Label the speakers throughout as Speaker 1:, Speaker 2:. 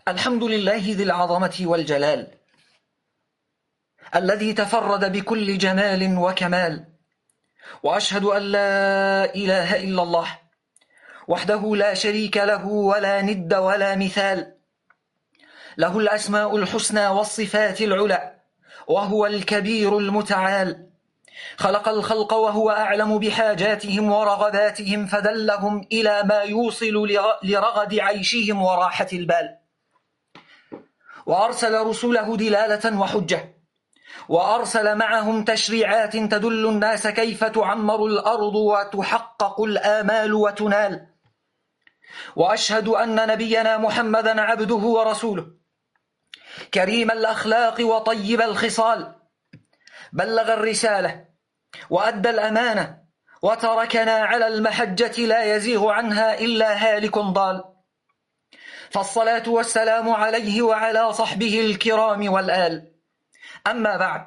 Speaker 1: الحمد لله ذي العظمة والجلال، الذي تفرد بكل جمال وكمال، وأشهد أن لا إله إلا الله وحده لا شريك له ولا ند ولا مثال، له الأسماء الحسنى والصفات العلى، وهو الكبير المتعال. خلق الخلق وهو أعلم بحاجاتهم ورغباتهم، فدلهم إلى ما يوصل لرغد عيشهم وراحة البال، وأرسل رسله دلالة وحجة، وأرسل معهم تشريعات تدل الناس كيف تعمر الأرض وتحقق الآمال وتنال. وأشهد أن نبينا محمدا عبده ورسوله، كريم الأخلاق وطيب الخصال، بلغ الرسالة وأدى الأمانة، وتركنا على المحجة لا يزيغ عنها إلا هالك ضال. فالصلاة والسلام عليه وعلى صحبه الكرام والآل. أما بعد،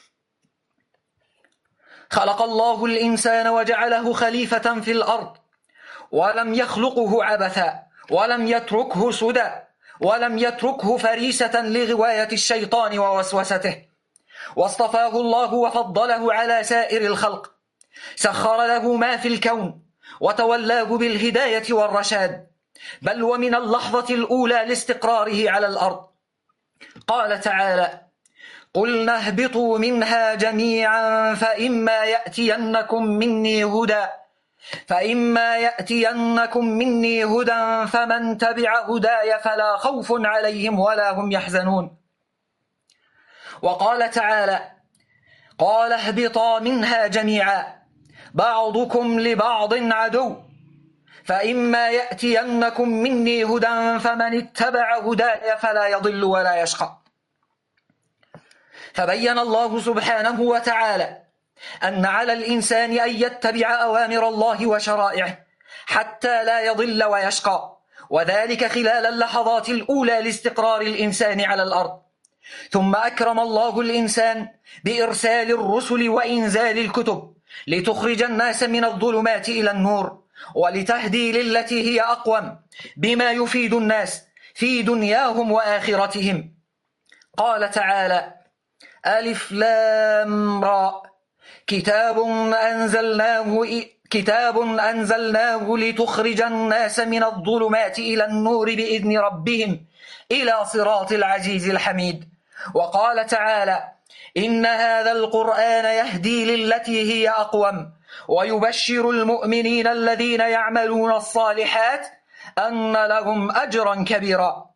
Speaker 1: خلق الله الإنسان وجعله خليفة في الأرض، ولم يخلقه عبثا، ولم يتركه سدى، ولم يتركه فريسة لغواية الشيطان ووسوسته، واصطفاه الله وفضله على سائر الخلق، سخر له ما في الكون وتولاه بالهداية والرشاد، بل ومن اللحظة الأولى لاستقراره على الأرض. قال تعالى: قلنا اهبطوا منها جميعا فإما يأتينكم مني هدى فمن تبع هداي فلا خوف عليهم ولا هم يحزنون. وقال تعالى: قال اهبطا منها جميعا بعضكم لبعض عدو فإما يأتينكم مني هدى فمن اتبع هداي فلا يضل ولا يشقى. فبين الله سبحانه وتعالى أن على الإنسان أن يتبع أوامر الله وشرائعه حتى لا يضل ويشقى، وذلك خلال اللحظات الأولى لاستقرار الإنسان على الأرض. ثم أكرم الله الإنسان بإرسال الرسل وإنزال الكتب لتخرج الناس من الظلمات إلى النور، ولتهدي للتي هي أقوم بما يفيد الناس في دنياهم وآخرتهم. قال تعالى: ألف لام را كتاب أنزلناه لتخرج الناس من الظلمات إلى النور بإذن ربهم إلى صراط العزيز الحميد. وقال تعالى: إن هذا القرآن يهدي للتي هي أقوم ويبشر المؤمنين الذين يعملون الصالحات أن لهم أجرا كبيرا.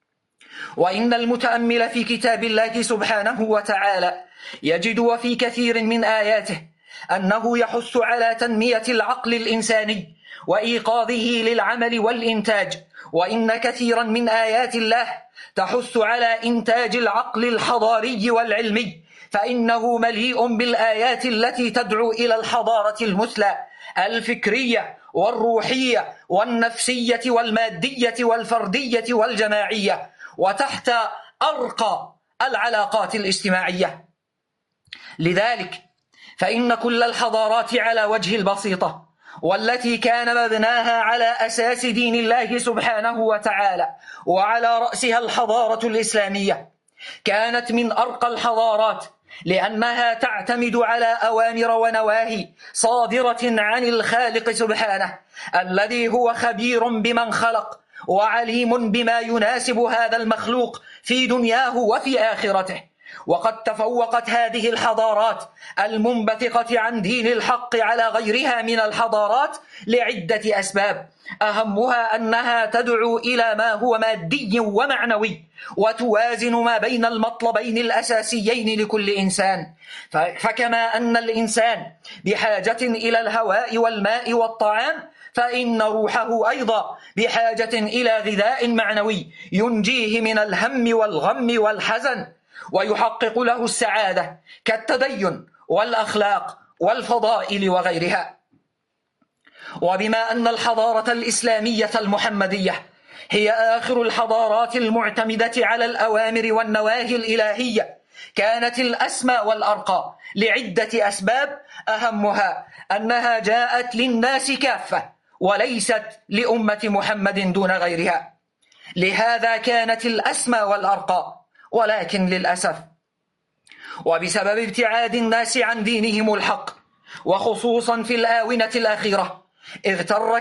Speaker 1: وإن المتأمل في كتاب الله سبحانه وتعالى يجد وفي كثير من آياته أنه يحث على تنمية العقل الإنساني وإيقاظه للعمل والإنتاج، وإن كثيرا من آيات الله تحث على إنتاج العقل الحضاري والعلمي، فإنه مليء بالآيات التي تدعو إلى الحضارة المثلى الفكرية والروحية والنفسية والمادية والفردية والجماعية، وتحت أرقى العلاقات الاجتماعية. لذلك فإن كل الحضارات على وجه البسيطة، والتي كان مبناها على أساس دين الله سبحانه وتعالى، وعلى رأسها الحضارة الإسلامية، كانت من أرقى الحضارات، لأنها تعتمد على أوامر ونواهي صادرة عن الخالق سبحانه، الذي هو خبير بمن خلق وعليم بما يناسب هذا المخلوق في دنياه وفي آخرته. وقد تفوقت هذه الحضارات المنبثقة عن دين الحق على غيرها من الحضارات لعدة أسباب، أهمها أنها تدعو إلى ما هو مادي ومعنوي، وتوازن ما بين المطلبين الأساسيين لكل إنسان. فكما أن الإنسان بحاجة إلى الهواء والماء والطعام، فإن روحه أيضا بحاجة إلى غذاء معنوي ينجيه من الهم والغم والحزن، ويحقق له السعادة كالتدين والأخلاق والفضائل وغيرها. وبما أن الحضارة الإسلامية المحمدية هي آخر الحضارات المعتمدة على الأوامر والنواهي الإلهية، كانت الأسمى والأرقى لعدة أسباب، أهمها أنها جاءت للناس كافة وليست لأمة محمد دون غيرها. لهذا كانت الأسمى والأرقى. ولكن للأسف وبسبب ابتعاد الناس عن دينهم الحق، وخصوصا في الآونة الأخيرة، اغتر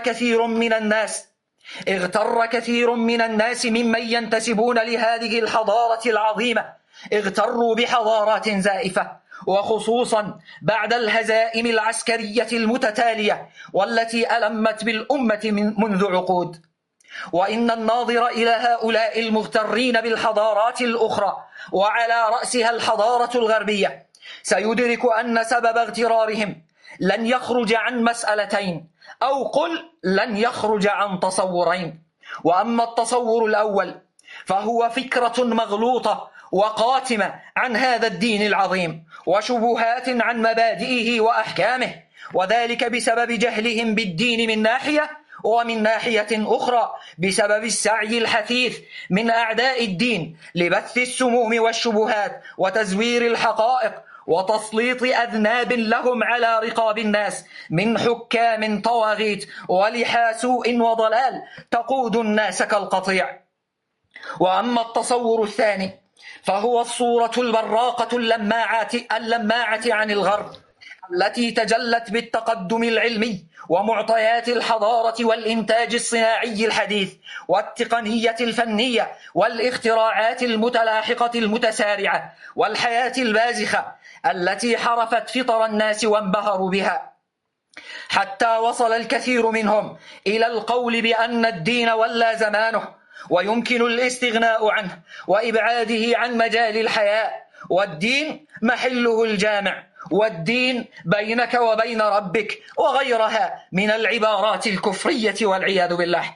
Speaker 1: كثير من الناس ممن ينتسبون لهذه الحضارة العظيمة، اغتروا بحضارات زائفة، وخصوصا بعد الهزائم العسكرية المتتالية والتي ألمت بالأمة منذ عقود. وإن الناظر إلى هؤلاء المغترين بالحضارات الأخرى وعلى رأسها الحضارة الغربية سيدرك أن سبب اغترارهم لن يخرج عن مسألتين، أو قل لن يخرج عن تصورين. وأما التصور الأول فهو فكرة مغلوطة وقاتمة عن هذا الدين العظيم، وشبهات عن مبادئه وأحكامه، وذلك بسبب جهلهم بالدين من ناحية، ومن ناحية أخرى بسبب السعي الحثيث من أعداء الدين لبث السموم والشبهات وتزوير الحقائق وتسليط أذناب لهم على رقاب الناس من حكام طواغيت ولحى سوء وضلال تقود الناس كالقطيع. وأما التصور الثاني فهو الصورة البراقة اللماعة عن الغرب، التي تجلت بالتقدم العلمي ومعطيات الحضارة والإنتاج الصناعي الحديث والتقنية الفنية والاختراعات المتلاحقة المتسارعة والحياة البازخة التي حرفت فطر الناس وانبهروا بها، حتى وصل الكثير منهم إلى القول بأن الدين ولى زمانه ويمكن الاستغناء عنه وإبعاده عن مجال الحياة، والدين محله الجامع، والدين بينك وبين ربك، وغيرها من العبارات الكفرية والعياذ بالله.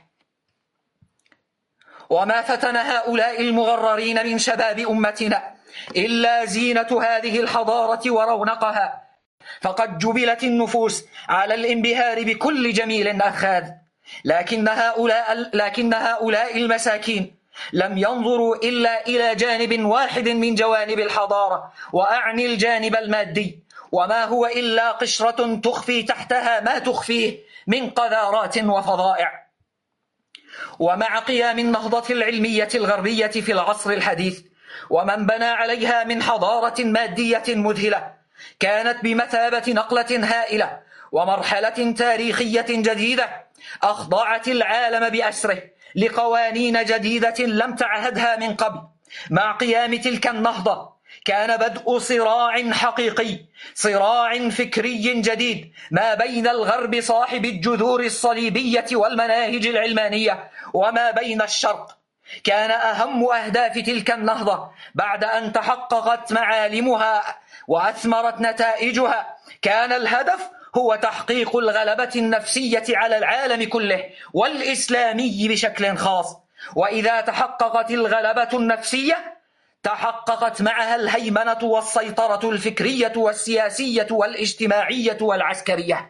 Speaker 1: وما فتن هؤلاء المغررين من شباب أمتنا إلا زينة هذه الحضارة ورونقها، فقد جبلت النفوس على الانبهار بكل جميل أخاذ، لكن هؤلاء المساكين لم ينظروا إلا إلى جانب واحد من جوانب الحضارة، وأعني الجانب المادي، وما هو إلا قشرة تخفي تحتها ما تخفيه من قذارات وفظائع. ومع قيام النهضة العلمية الغربية في العصر الحديث ومن بنى عليها من حضارة مادية مذهلة، كانت بمثابة نقلة هائلة ومرحلة تاريخية جديدة أخضعت العالم بأسره لقوانين جديدة لم تعهدها من قبل. مع قيام تلك النهضة كان بدء صراع حقيقي، صراع فكري جديد ما بين الغرب صاحب الجذور الصليبية والمناهج العلمانية وما بين الشرق. كان أهم أهداف تلك النهضة بعد أن تحققت معالمها وأثمرت نتائجها، كان الهدف هو تحقيق الغلبة النفسية على العالم كله والإسلامي بشكل خاص. وإذا تحققت الغلبة النفسية تحققت معها الهيمنة والسيطرة الفكرية والسياسية والاجتماعية والعسكرية.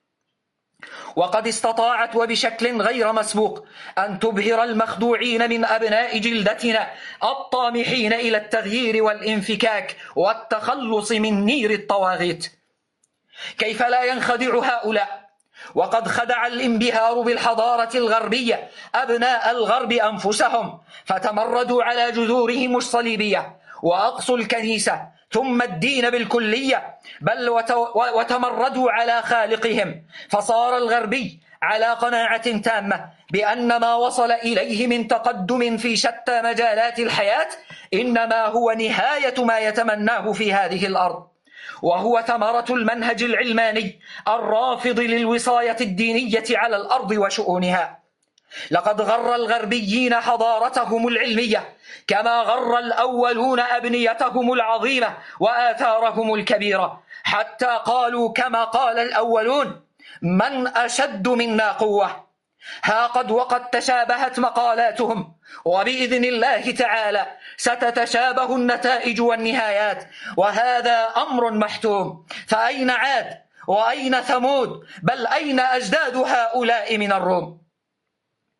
Speaker 1: وقد استطاعت وبشكل غير مسبوق أن تبهر المخدوعين من أبناء جلدتنا الطامحين إلى التغيير والانفكاك والتخلص من نير الطواغيت. كيف لا ينخدع هؤلاء وقد خدع الانبهار بالحضارة الغربية أبناء الغرب أنفسهم، فتمردوا على جذورهم الصليبية وأقصوا الكنيسة ثم الدين بالكلية، بل وتمردوا على خالقهم، فصار الغربي على قناعة تامة بأن ما وصل إليه من تقدم في شتى مجالات الحياة إنما هو نهاية ما يتمناه في هذه الأرض، وهو ثمرة المنهج العلماني الرافض للوصاية الدينية على الأرض وشؤونها. لقد غر الغربيين حضارتهم العلمية كما غر الأولون أبنيتهم العظيمة وآثارهم الكبيرة، حتى قالوا كما قال الأولون: من أشد منا قوة. ها وقد تشابهت مقالاتهم، وبإذن الله تعالى ستتشابه النتائج والنهايات، وهذا أمر محتوم. فأين عاد وأين ثمود، بل أين أجداد هؤلاء من الروم؟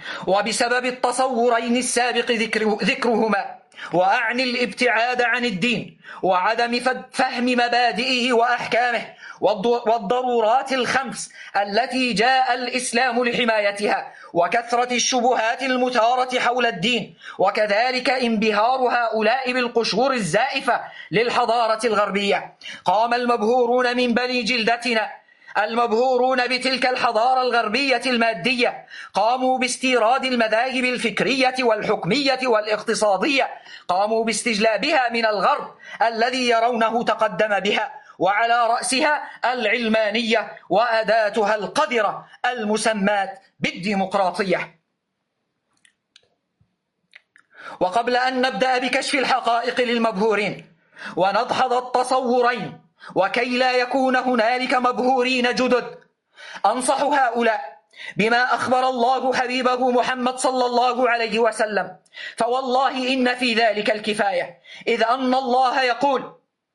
Speaker 1: وبسبب التصورين السابق ذكرهما، وأعني الابتعاد عن الدين وعدم فهم مبادئه وأحكامه والضرورات الخمس التي جاء الإسلام لحمايتها، وكثرة الشبهات المثارة حول الدين، وكذلك انبهار هؤلاء بالقشور الزائفة للحضارة الغربية. قام المبهورون من بني جلدتنا المبهورون بتلك الحضارة الغربية المادية، قاموا باستيراد المذاهب الفكرية والحكمية والاقتصادية، قاموا باستجلابها من الغرب الذي يرونه تقدم بها، وعلى رأسها العلمانية وأداتها القذرة المسماة بالديمقراطية. وقبل أن نبدأ بكشف الحقائق للمبهورين وندحض التصورين وكي لا يكون هنالك مبهورين جدد، أنصح هؤلاء بما أخبر الله حبيبه محمد صلى الله عليه وسلم، فوالله إن في ذلك الكفاية، إذ أن الله يقول: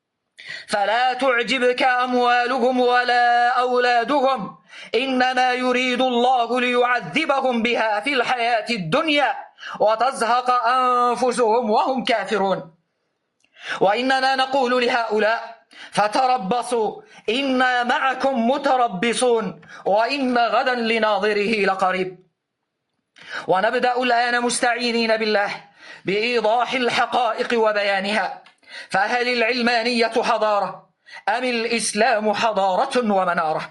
Speaker 1: فلا تعجبك أموالهم ولا أولادهم إنما يريد الله ليعذبهم بها في الحياة الدنيا وتزهق أنفسهم وهم كافرون. وإننا نقول لهؤلاء: فتربصوا إنا معكم متربصون وإن غدا لناظره لقريب. ونبدأ الآن مستعينين بالله بإيضاح الحقائق وبيانها. فهل العلمانية حضارة أم الإسلام حضارة ومنارة؟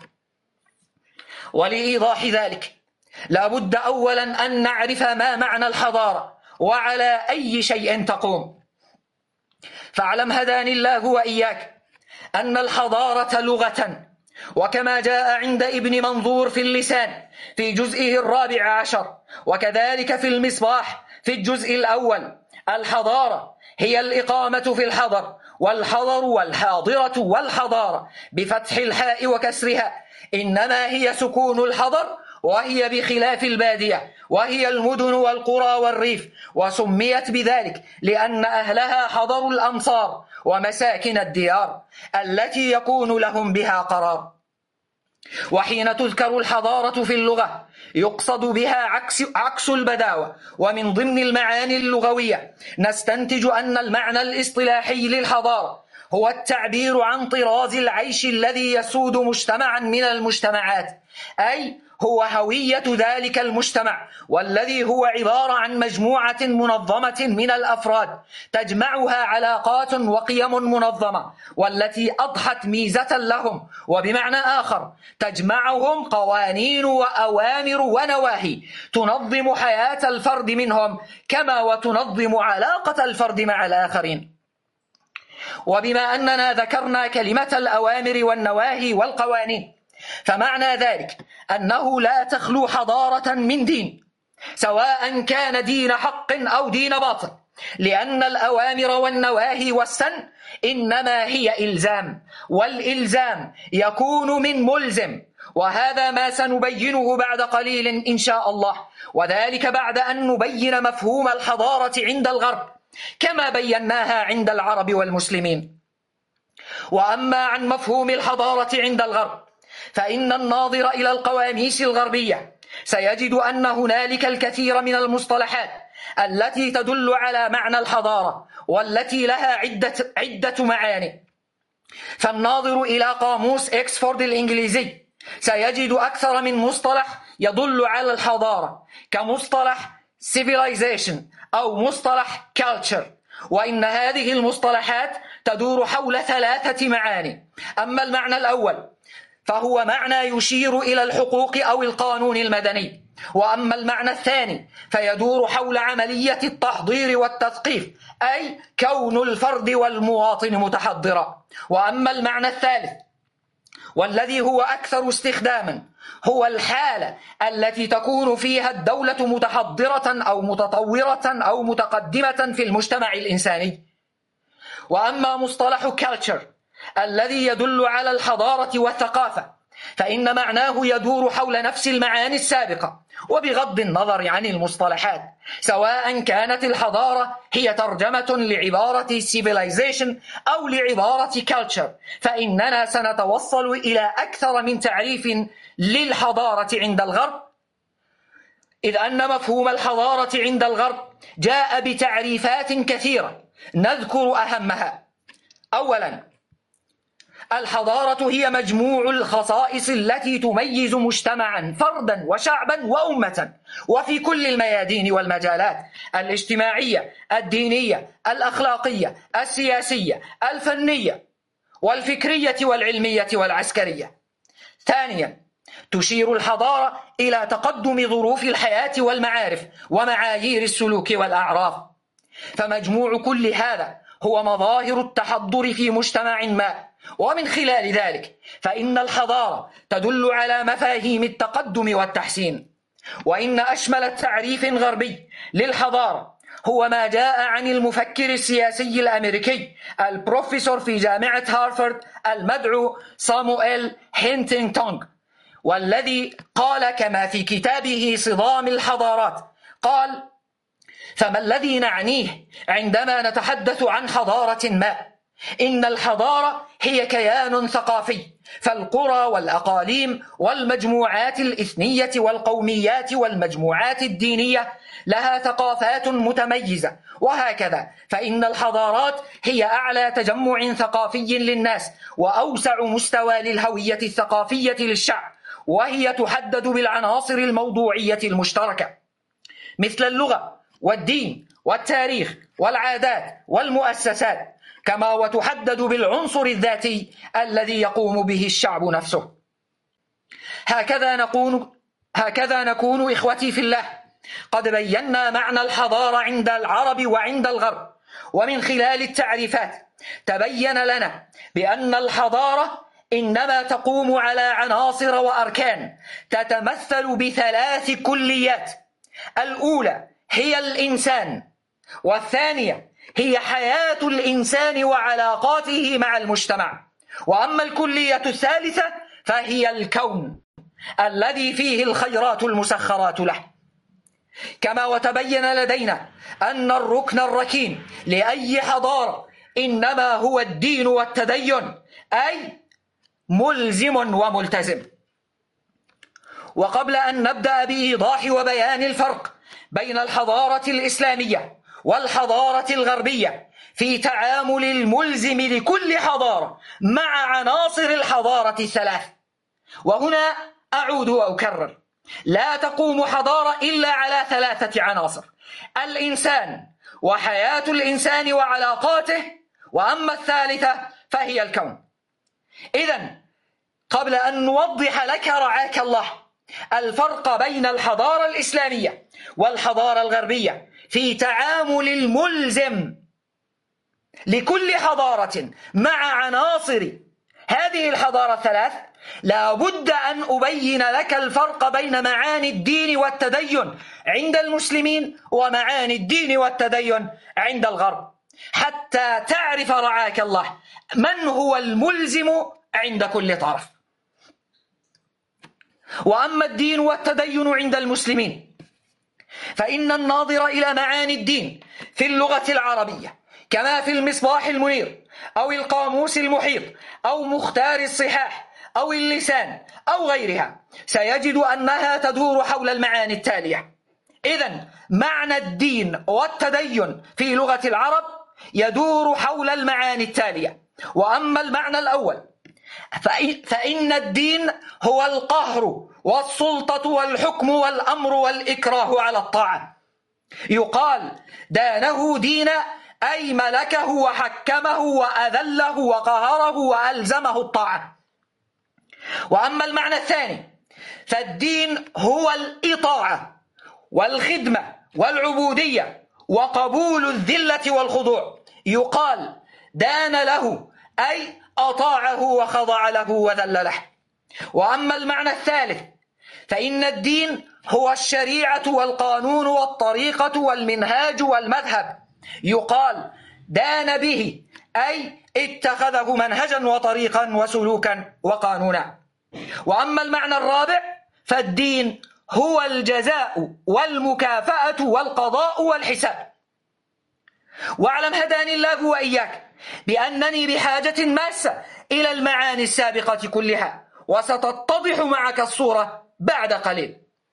Speaker 1: ولإيضاح ذلك لابد أولا أن نعرف ما معنى الحضارة وعلى أي شيء تقوم. فاعلم هداني الله وإياك أن الحضارة لغة، وكما جاء عند ابن منظور في اللسان في جزئه 14، وكذلك في المصباح في الجزء الأول، الحضارة هي الإقامة في الحضر، والحضر والحاضرة والحضارة بفتح الحاء وكسرها، إنما هي سكون الحضر، وهي بخلاف البادية، وهي المدن والقرى والريف، وسميت بذلك لأن أهلها حضروا الأمصار ومساكن الديار التي يكون لهم بها قرار. وحين تذكر الحضارة في اللغة يقصد بها عكس البداوة. ومن ضمن المعاني اللغوية نستنتج أن المعنى الاصطلاحي للحضارة هو التعبير عن طراز العيش الذي يسود مجتمعا من المجتمعات، أي هو هوية ذلك المجتمع، والذي هو عبارة عن مجموعة منظمة من الأفراد تجمعها علاقات وقيم منظمة، والتي أضحت ميزة لهم، وبمعنى آخر تجمعهم قوانين وأوامر ونواهي تنظم حياة الفرد منهم كما وتنظم علاقة الفرد مع الآخرين. وبما أننا ذكرنا كلمة الأوامر والنواهي والقوانين، فمعنى ذلك أنه لا تخلو حضارة من دين، سواء كان دين حق أو دين باطل، لأن الأوامر والنواهي والسن إنما هي إلزام، والإلزام يكون من ملزم، وهذا ما سنبينه بعد قليل إن شاء الله، وذلك بعد أن نبين مفهوم الحضارة عند الغرب كما بيناها عند العرب والمسلمين. وأما عن مفهوم الحضارة عند الغرب، فإن الناظر إلى القواميس الغربية سيجد أن هنالك الكثير من المصطلحات التي تدل على معنى الحضارة، والتي لها عدة معاني. فالناظر إلى قاموس إكسفورد الإنجليزي سيجد أكثر من مصطلح يدل على الحضارة، كمصطلح civilization أو مصطلح culture، وإن هذه المصطلحات تدور حول 3 معاني. أما المعنى الأول فهو معنى يشير إلى الحقوق أو القانون المدني، وأما المعنى الثاني فيدور حول عملية التحضير والتثقيف، أي كون الفرد والمواطن متحضرا، وأما المعنى الثالث والذي هو أكثر استخداما هو الحالة التي تكون فيها الدولة متحضرة أو متطورة أو متقدمة في المجتمع الإنساني. وأما مصطلح culture الذي يدل على الحضارة والثقافة، فإن معناه يدور حول نفس المعاني السابقة، وبغض النظر عن المصطلحات، سواء كانت الحضارة هي ترجمة لعبارة civilization أو لعبارة culture، فإننا سنتوصل إلى أكثر من تعريف للحضارة عند الغرب. إذ أن مفهوم الحضارة عند الغرب جاء بتعريفات كثيرة، نذكر أهمها. أولا، الحضارة هي مجموع الخصائص التي تميز مجتمعا فردا وشعبا وأمة، وفي كل الميادين والمجالات: الاجتماعية، الدينية، الأخلاقية، السياسية، الفنية والفكرية والعلمية والعسكرية. ثانيا، تشير الحضارة إلى تقدم ظروف الحياة والمعارف ومعايير السلوك والأعراف، فمجموع كل هذا هو مظاهر التحضر في مجتمع ما. ومن خلال ذلك فإن الحضارة تدل على مفاهيم التقدم والتحسين. وإن أشمل تعريف غربي للحضارة هو ما جاء عن المفكر السياسي الأمريكي البروفيسور في جامعة هارفارد المدعو صامويل هنتينغتون، والذي قال كما في كتابه صدام الحضارات، قال: فما الذي نعنيه عندما نتحدث عن حضارة ما؟ إن الحضارة هي كيان ثقافي، فالقرى والأقاليم والمجموعات الإثنية والقوميات والمجموعات الدينية لها ثقافات متميزة، وهكذا فإن الحضارات هي أعلى تجمع ثقافي للناس وأوسع مستوى للهوية الثقافية للشعب، وهي تحدد بالعناصر الموضوعية المشتركة مثل اللغة والدين والتاريخ والعادات والمؤسسات، كما وتحدد بالعنصر الذاتي الذي يقوم به الشعب نفسه. هكذا نكون إخوتي في الله قد بينا معنى الحضارة عند العرب وعند الغرب، ومن خلال التعريفات تبين لنا بأن الحضارة إنما تقوم على عناصر وأركان تتمثل بثلاث كليات: الأولى هي الإنسان، والثانية هي حياة الإنسان وعلاقاته مع المجتمع، وأما الكلية الثالثة فهي الكون الذي فيه الخيرات المسخرات له. كما وتبين لدينا أن الركن الركين لأي حضارة إنما هو الدين والتدين، أي ملزم وملتزم. وقبل أن نبدأ بإيضاح وبيان الفرق بين الحضارة الإسلامية والحضارة الغربية في تعامل الملزم لكل حضارة مع عناصر الحضارة الثلاث، وهنا أعود وأكرر: لا تقوم حضارة إلا على ثلاثة عناصر: الإنسان وحياة الإنسان وعلاقاته، وأما الثالثة فهي الكون. إذن قبل أن نوضح لك رعاك الله الفرق بين الحضارة الإسلامية والحضارة الغربية في تعامل الملزم لكل حضارة مع عناصر هذه الحضارة الثلاث، لا بد أن أبين لك الفرق بين معاني الدين والتدين عند المسلمين ومعاني الدين والتدين عند الغرب، حتى تعرف رعاك الله من هو الملزم عند كل طرف. وأما الدين والتدين عند المسلمين فإن الناظر إلى معاني الدين في اللغة العربية كما في المصباح المنير أو القاموس المحيط أو مختار الصحاح أو اللسان أو غيرها سيجد أنها تدور حول المعاني التالية. إذن معنى الدين والتدين في لغة العرب يدور حول المعاني التالية. وأما المعنى الأول فإن الدين هو القهر والسلطة والحكم والأمر والإكراه على الطاعة. يقال دانه دينا أي ملكه وحكمه وأذله وقهره وألزمه الطاعة. وأما المعنى الثاني فالدين هو الإطاعة والخدمة والعبودية وقبول الذلة والخضوع. يقال دان له أي أطاعه وخضع له وذل له. وأما المعنى الثالث فإن الدين هو الشريعة والقانون والطريقة والمنهاج والمذهب. يقال دان به أي اتخذه منهجا وطريقا وسلوكا وقانونا. وأما المعنى الرابع فالدين هو الجزاء والمكافأة والقضاء والحساب. واعلم هداني الله وإياك بأنني بحاجة ماسة إلى المعاني السابقة كلها، وستتضح معك الصورة بعد قليل.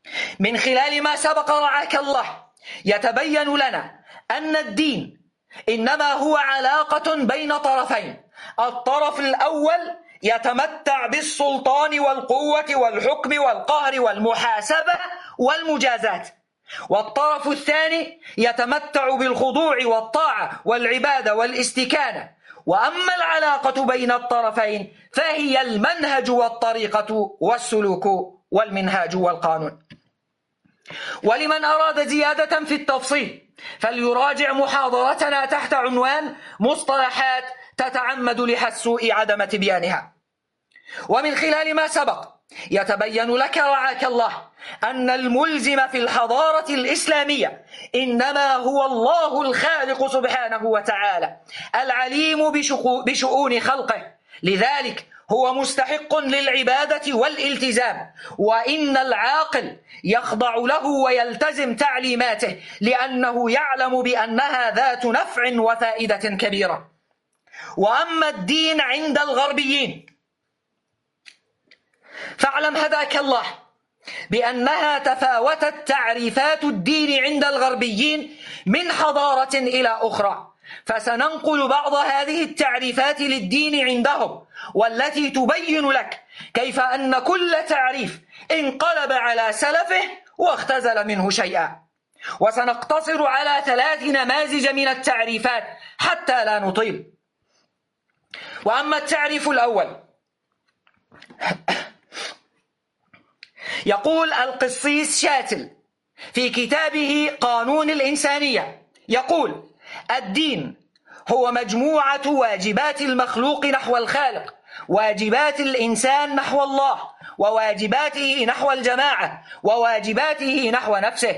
Speaker 1: من خلال ما سبق رعاك الله يتبين لنا أن الدين إنما هو علاقة بين طرفين. الطرف الأول يتمتع بالسلطان والقوة والحكم والقهر والمحاسبة والمجازات، والطرف الثاني يتمتع بالخضوع والطاعة والعبادة والاستكانة. وأما العلاقة بين الطرفين فهي المنهج والطريقة والسلوك والمنهاج والقانون. ولمن أراد زيادة في التفصيل فليراجع محاضرتنا تحت عنوان مصطلحات تتعمد لها السوء عدم تبيانها. ومن خلال ما سبق يتبين لك رعاك الله أن الملزم في الحضارة الإسلامية إنما هو الله الخالق سبحانه وتعالى العليم بشؤون خلقه، لذلك هو مستحق للعبادة والالتزام، وإن العاقل يخضع له ويلتزم تعليماته لأنه يعلم بأنها ذات نفع وفائدة كبيرة. وأما الدين عند الغربيين فاعلم هداك الله بأنها تفاوتت تعريفات الدين عند الغربيين من حضارة إلى أخرى، فسننقل بعض هذه التعريفات للدين عندهم والتي تبين لك كيف أن كل تعريف انقلب على سلفه واختزل منه شيئا. وسنقتصر على 3 نماذج من التعريفات حتى لا نطيل. وأما التعريف الأول يقول القسيس شاتل في كتابه قانون الإنسانية، يقول: الدين هو مجموعة واجبات المخلوق نحو الخالق، واجبات الإنسان نحو الله، وواجباته نحو الجماعة، وواجباته نحو نفسه.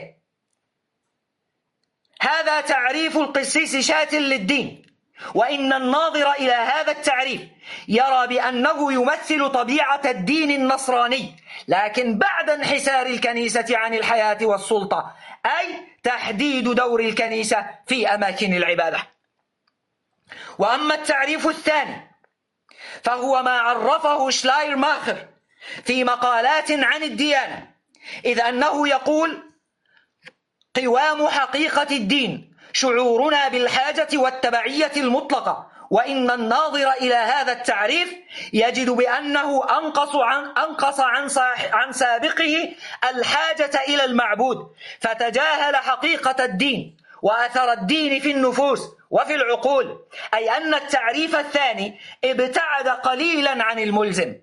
Speaker 1: هذا تعريف القسيس شاتل للدين، وإن الناظر إلى هذا التعريف يرى بأنه يمثل طبيعة الدين النصراني، لكن بعد انحسار الكنيسة عن الحياة والسلطة، أي تحديد دور الكنيسة في أماكن العبادة. وأما التعريف الثاني فهو ما عرفه شلايرماخر في مقالات عن الديانة، إذ أنه يقول: قوام حقيقة الدين شعورنا بالحاجة والتبعية المطلقة. وإن الناظر إلى هذا التعريف يجد بأنه أنقص عن سابقه الحاجة إلى المعبود، فتجاهل حقيقة الدين وأثر الدين في النفوس وفي العقول، أي أن التعريف الثاني ابتعد قليلا عن الملزم.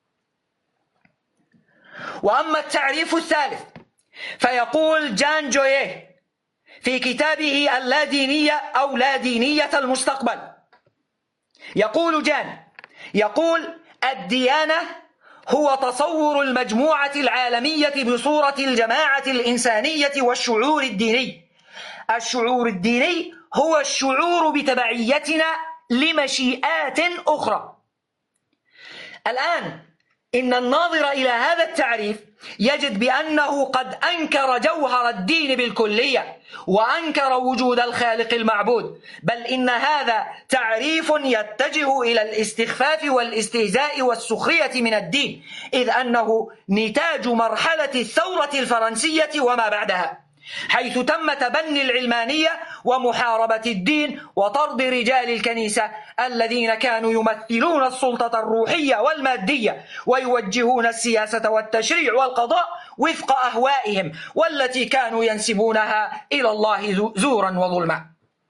Speaker 1: وأما التعريف الثالث فيقول جان جويه في كتابه اللادينية أو لا دينية المستقبل، يقول جان الديانة هو تصور المجموعة العالمية بصورة الجماعة الإنسانية والشعور الديني. الشعور الديني هو الشعور بتبعيتنا لمشيئات أخرى. الآن إن الناظر إلى هذا التعريف يجد بأنه قد أنكر جوهر الدين بالكلية، وأنكر وجود الخالق المعبود، بل إن هذا تعريف يتجه إلى الاستخفاف والاستهزاء والسخرية من الدين، إذ أنه نتاج مرحلة الثورة الفرنسية وما بعدها، حيث تم تبني العلمانية ومحاربة الدين وطرد رجال الكنيسة الذين كانوا يمثلون السلطة الروحية والمادية ويوجهون السياسة والتشريع والقضاء وفق أهوائهم، والتي كانوا ينسبونها إلى الله زورا وظلما.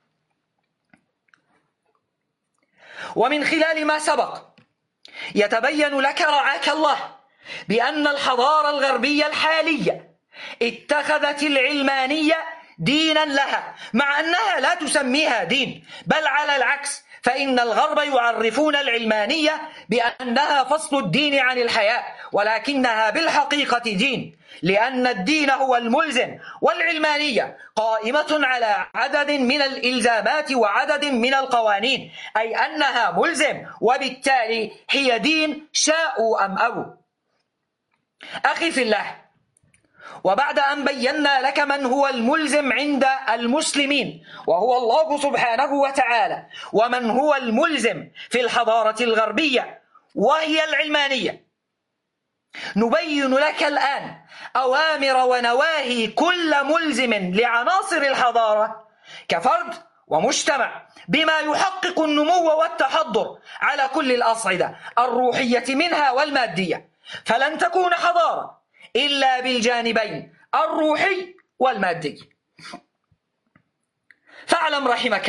Speaker 1: ومن خلال ما سبق يتبين لك رعاك الله بأن الحضارة الغربية الحالية اتخذت العلمانية دينا لها، مع أنها لا تسميها دين، بل على العكس، فإن الغرب يعرفون العلمانية بأنها فصل الدين عن الحياة، ولكنها بالحقيقة دين، لأن الدين هو الملزم، والعلمانية قائمة على عدد من الإلزامات وعدد من القوانين، أي أنها ملزم، وبالتالي هي دين شاءوا أم أبوا. أخي في الله، وبعد أن بينا لك من هو الملزم عند المسلمين وهو الله سبحانه وتعالى، ومن هو الملزم في الحضارة الغربية وهي العلمانية، نبين لك الآن أوامر ونواهي كل ملزم لعناصر الحضارة كفرد ومجتمع بما يحقق النمو والتحضر على كل الأصعدة الروحية منها والمادية، فلن تكون حضارة إلا بالجانبين الروحي والمادي. فاعلم رحمك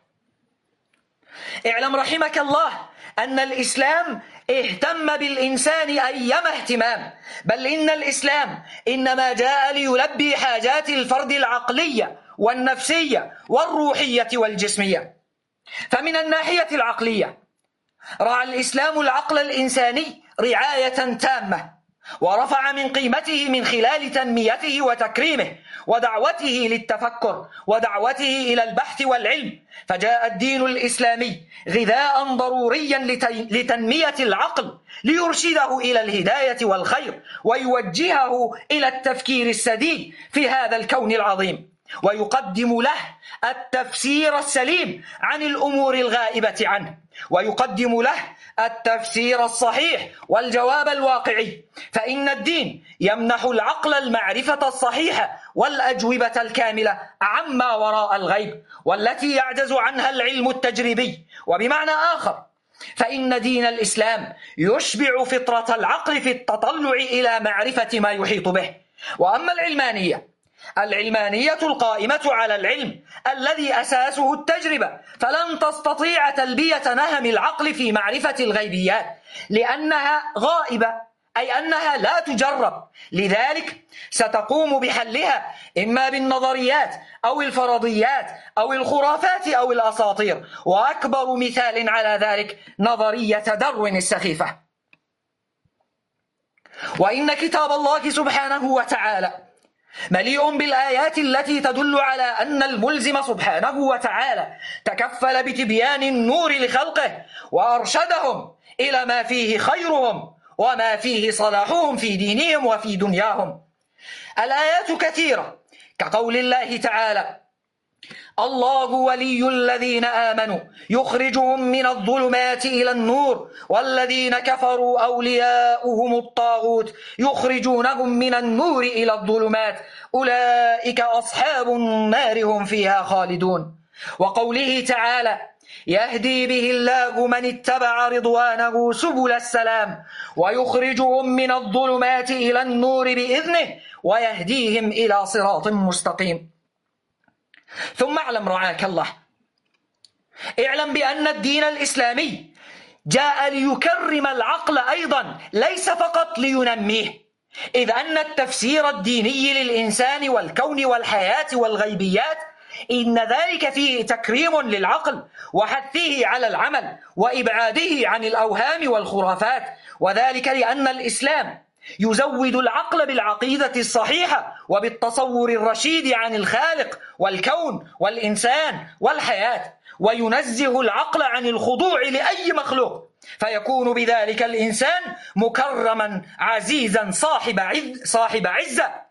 Speaker 1: الله أن الإسلام اهتم بالإنسان أيما اهتمام، بل إن الإسلام إنما جاء ليلبي حاجات الفرد العقلية والنفسية والروحية والجسمية. فمن الناحية العقلية رعى الإسلام العقل الإنساني رعاية تامة، ورفع من قيمته من خلال تنميته وتكريمه ودعوته للتفكر ودعوته إلى البحث والعلم، فجاء الدين الإسلامي غذاء ضروريا لتنمية العقل ليرشده إلى الهداية والخير ويوجهه إلى التفكير السديد في هذا الكون العظيم، ويقدم له التفسير السليم عن الأمور الغائبة عنه، ويقدم له التفسير الصحيح والجواب الواقعي. فإن الدين يمنح العقل المعرفة الصحيحة والأجوبة الكاملة عما وراء الغيب والتي يعجز عنها العلم التجريبي. وبمعنى آخر فإن دين الإسلام يشبع فطرة العقل في التطلع إلى معرفة ما يحيط به. وأما العلمانية القائمة على العلم الذي أساسه التجربة فلن تستطيع تلبية نهم العقل في معرفة الغيبيات لأنها غائبة، أي أنها لا تجرب، لذلك ستقوم بحلها إما بالنظريات أو الفرضيات أو الخرافات أو الأساطير، وأكبر مثال على ذلك نظرية داروين السخيفة. وإن كتاب الله سبحانه وتعالى مليء بالآيات التي تدل على أن الملزم سبحانه وتعالى تكفل بتبيان النور لخلقه وأرشدهم إلى ما فيه خيرهم وما فيه صلاحهم في دينهم وفي دنياهم. الآيات كثيرة كقول الله تعالى: الله ولي الذين آمنوا يخرجهم من الظلمات إلى النور والذين كفروا أولياؤهم الطاغوت يخرجونهم من النور إلى الظلمات أولئك أصحاب النار هم فيها خالدون. وقوله تعالى: يهدي به الله من اتبع رضوانه سبل السلام ويخرجهم من الظلمات إلى النور بإذنه ويهديهم إلى صراط مستقيم. ثم اعلم رعاك الله، اعلم بأن الدين الإسلامي جاء ليكرم العقل أيضا ليس فقط لينميه، إذ أن التفسير الديني للإنسان والكون والحياة والغيبيات إن ذلك فيه تكريم للعقل وحثه على العمل وإبعاده عن الأوهام والخرافات، وذلك لأن الإسلام يزود العقل بالعقيدة الصحيحة وبالتصور الرشيد عن الخالق والكون والإنسان والحياة، وينزه العقل عن الخضوع لأي مخلوق، فيكون بذلك الإنسان مكرما عزيزا صاحب عزة.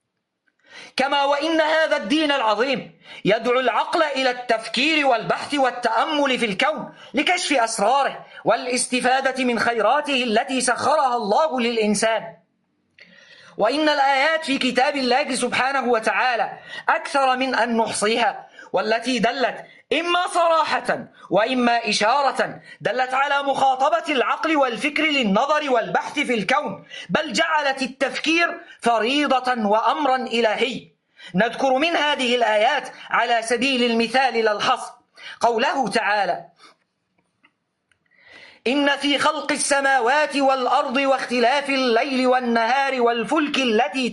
Speaker 1: كما وإن هذا الدين العظيم يدعو العقل إلى التفكير والبحث والتأمل في الكون لكشف أسراره والاستفادة من خيراته التي سخرها الله للإنسان. وإن الآيات في كتاب الله سبحانه وتعالى أكثر من أن نحصيها، والتي دلت إما صراحة وإما إشارة دلت على مخاطبة العقل والفكر للنظر والبحث في الكون، بل جعلت التفكير فريضة وأمرا إلهي. نذكر من هذه الآيات على سبيل المثال لا الحصر قوله تعالى: إن في خلق السماوات والأرض واختلاف الليل والنهار والفلك التي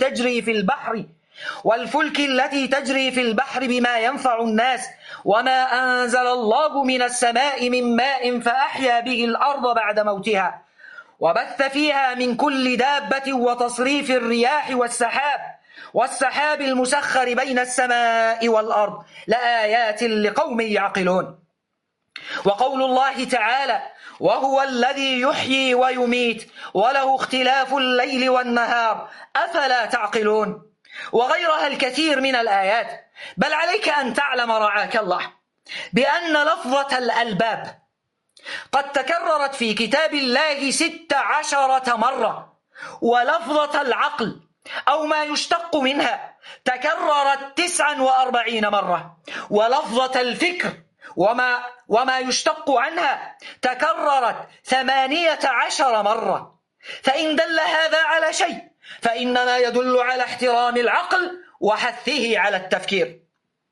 Speaker 1: تجري في البحر بما ينفع الناس وما أنزل الله من السماء من ماء فأحيا به الأرض بعد موتها وبث فيها من كل دابة وتصريف الرياح والسحاب المسخر بين السماء والأرض لآيات لقوم يعقلون. وقول الله تعالى: وهو الذي يحيي ويميت وله اختلاف الليل والنهار أفلا تعقلون، وغيرها الكثير من الآيات. بل عليك أن تعلم رعاك الله بأن لفظة الألباب قد تكررت في كتاب الله 16 مرة، ولفظة العقل أو ما يشتق منها تكررت 49 مرة، ولفظة الفكر وما يشتق عنها تكررت 18 مرة. فإن دل هذا على شيء فإنما يدل على احترام العقل وحثه على التفكير.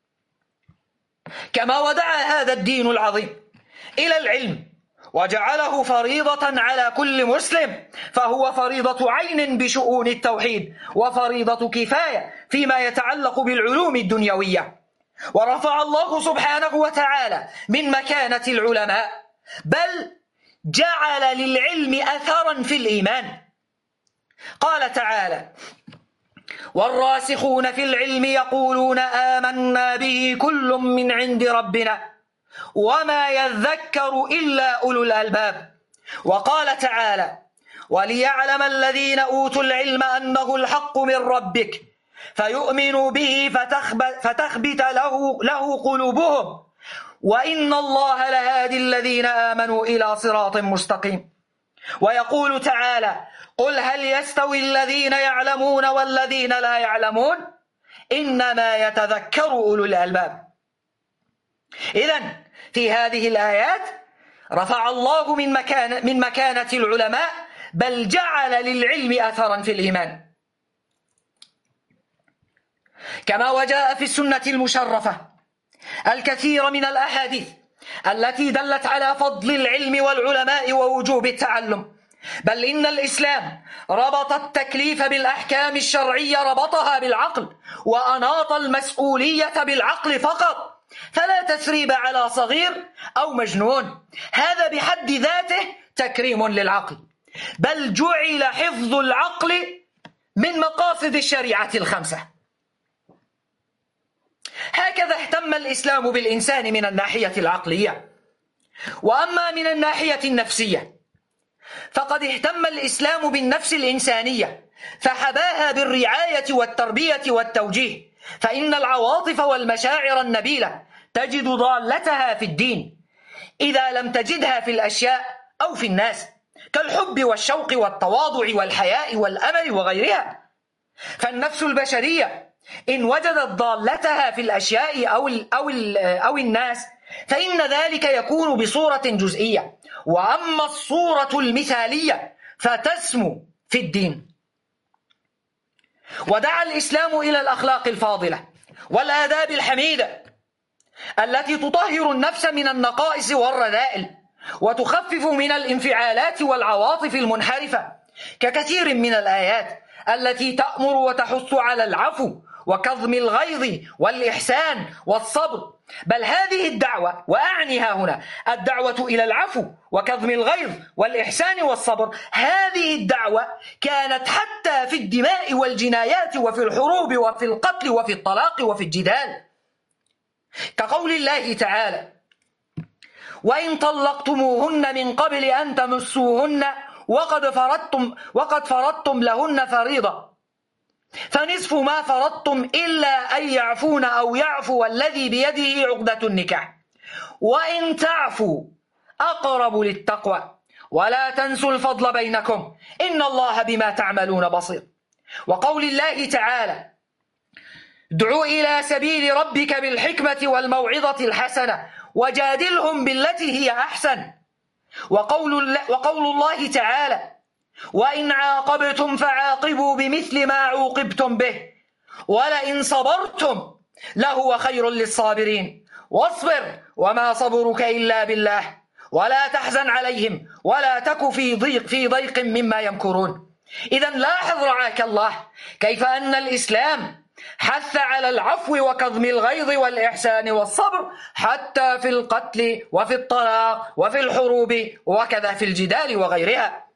Speaker 1: كما ودعا هذا الدين العظيم إلى العلم وجعله فريضة على كل مسلم، فهو فريضة عين بشؤون التوحيد وفريضة كفاية فيما يتعلق بالعلوم الدنيوية. ورفع الله سبحانه وتعالى من مكانة العلماء، بل جعل للعلم أثرا في الإيمان. قال تعالى: والراسخون في العلم يقولون آمنا به كل من عند ربنا وما يذكر إلا أولو الألباب. وقال تعالى: وليعلم الذين أوتوا العلم أنه الحق من ربك فيؤمنوا به فتخبت له قلوبهم وإن الله لهادي الذين آمنوا إلى صراط مستقيم. ويقول تعالى: قل هل يستوي الذين يعلمون والذين لا يعلمون إنما يتذكر أولو الألباب. إذن في هذه الآيات رفع الله من مكانة العلماء، بل جعل للعلم أثرا في الإيمان. كما وجاء في السنة المشرفة الكثير من الأحاديث التي دلت على فضل العلم والعلماء ووجوب التعلم، بل إن الإسلام ربط التكليف بالأحكام الشرعية، ربطها بالعقل، وأناط المسؤولية بالعقل فقط، فلا تثريب على صغير أو مجنون. هذا بحد ذاته تكريم للعقل، بل جعل حفظ العقل من مقاصد الشريعة الخمسة. هكذا اهتم الإسلام بالإنسان من الناحية العقلية. وأما من الناحية النفسية فقد اهتم الإسلام بالنفس الإنسانية، فحباها بالرعاية والتربية والتوجيه، فإن العواطف والمشاعر النبيلة تجد ضالتها في الدين إذا لم تجدها في الأشياء أو في الناس، كالحب والشوق والتواضع والحياء والأمل وغيرها. فالنفس البشرية إن وجدت ضالتها في الأشياء أو الناس فإن ذلك يكون بصورة جزئية، وأما الصورة المثالية فتسمو في الدين. ودعا الإسلام إلى الأخلاق الفاضلة والآداب الحميدة التي تطهر النفس من النقائص والرذائل وتخفف من الانفعالات والعواطف المنحرفة، ككثير من الآيات التي تأمر وتحث على العفو وكظم الغيظ والإحسان والصبر. بل هذه الدعوة، وأعنيها هنا الدعوة إلى العفو وكظم الغيظ والإحسان والصبر، هذه الدعوة كانت حتى في الدماء والجنايات وفي الحروب وفي القتل وفي الطلاق وفي الجدال، كقول الله تعالى: وإن طلقتموهن من قبل أن تمسوهن وقد فرضتم لهن فريضة فنصف ما فرضتم إلا أن يعفون أو يعفو الذي بيده عقدة النكاح وإن تعفوا أقرب للتقوى ولا تنسوا الفضل بينكم إن الله بما تعملون بصير. وقول الله تعالى: ادع إلى سبيل ربك بالحكمة والموعظة الحسنة وجادلهم بالتي هي أحسن. وقول الله تعالى: وإن عاقبتم فعاقبوا بمثل ما عوقبتم به ولئن صبرتم لهو خير للصابرين واصبر وما صبرك إلا بالله ولا تحزن عليهم ولا تك في ضيق مما يمكرون. إذن لاحظ رعاك الله كيف أن الإسلام حث على العفو وكظم الغيظ والإحسان والصبر حتى في القتل وفي الطلاق وفي الحروب وكذا في الجدال وغيرها.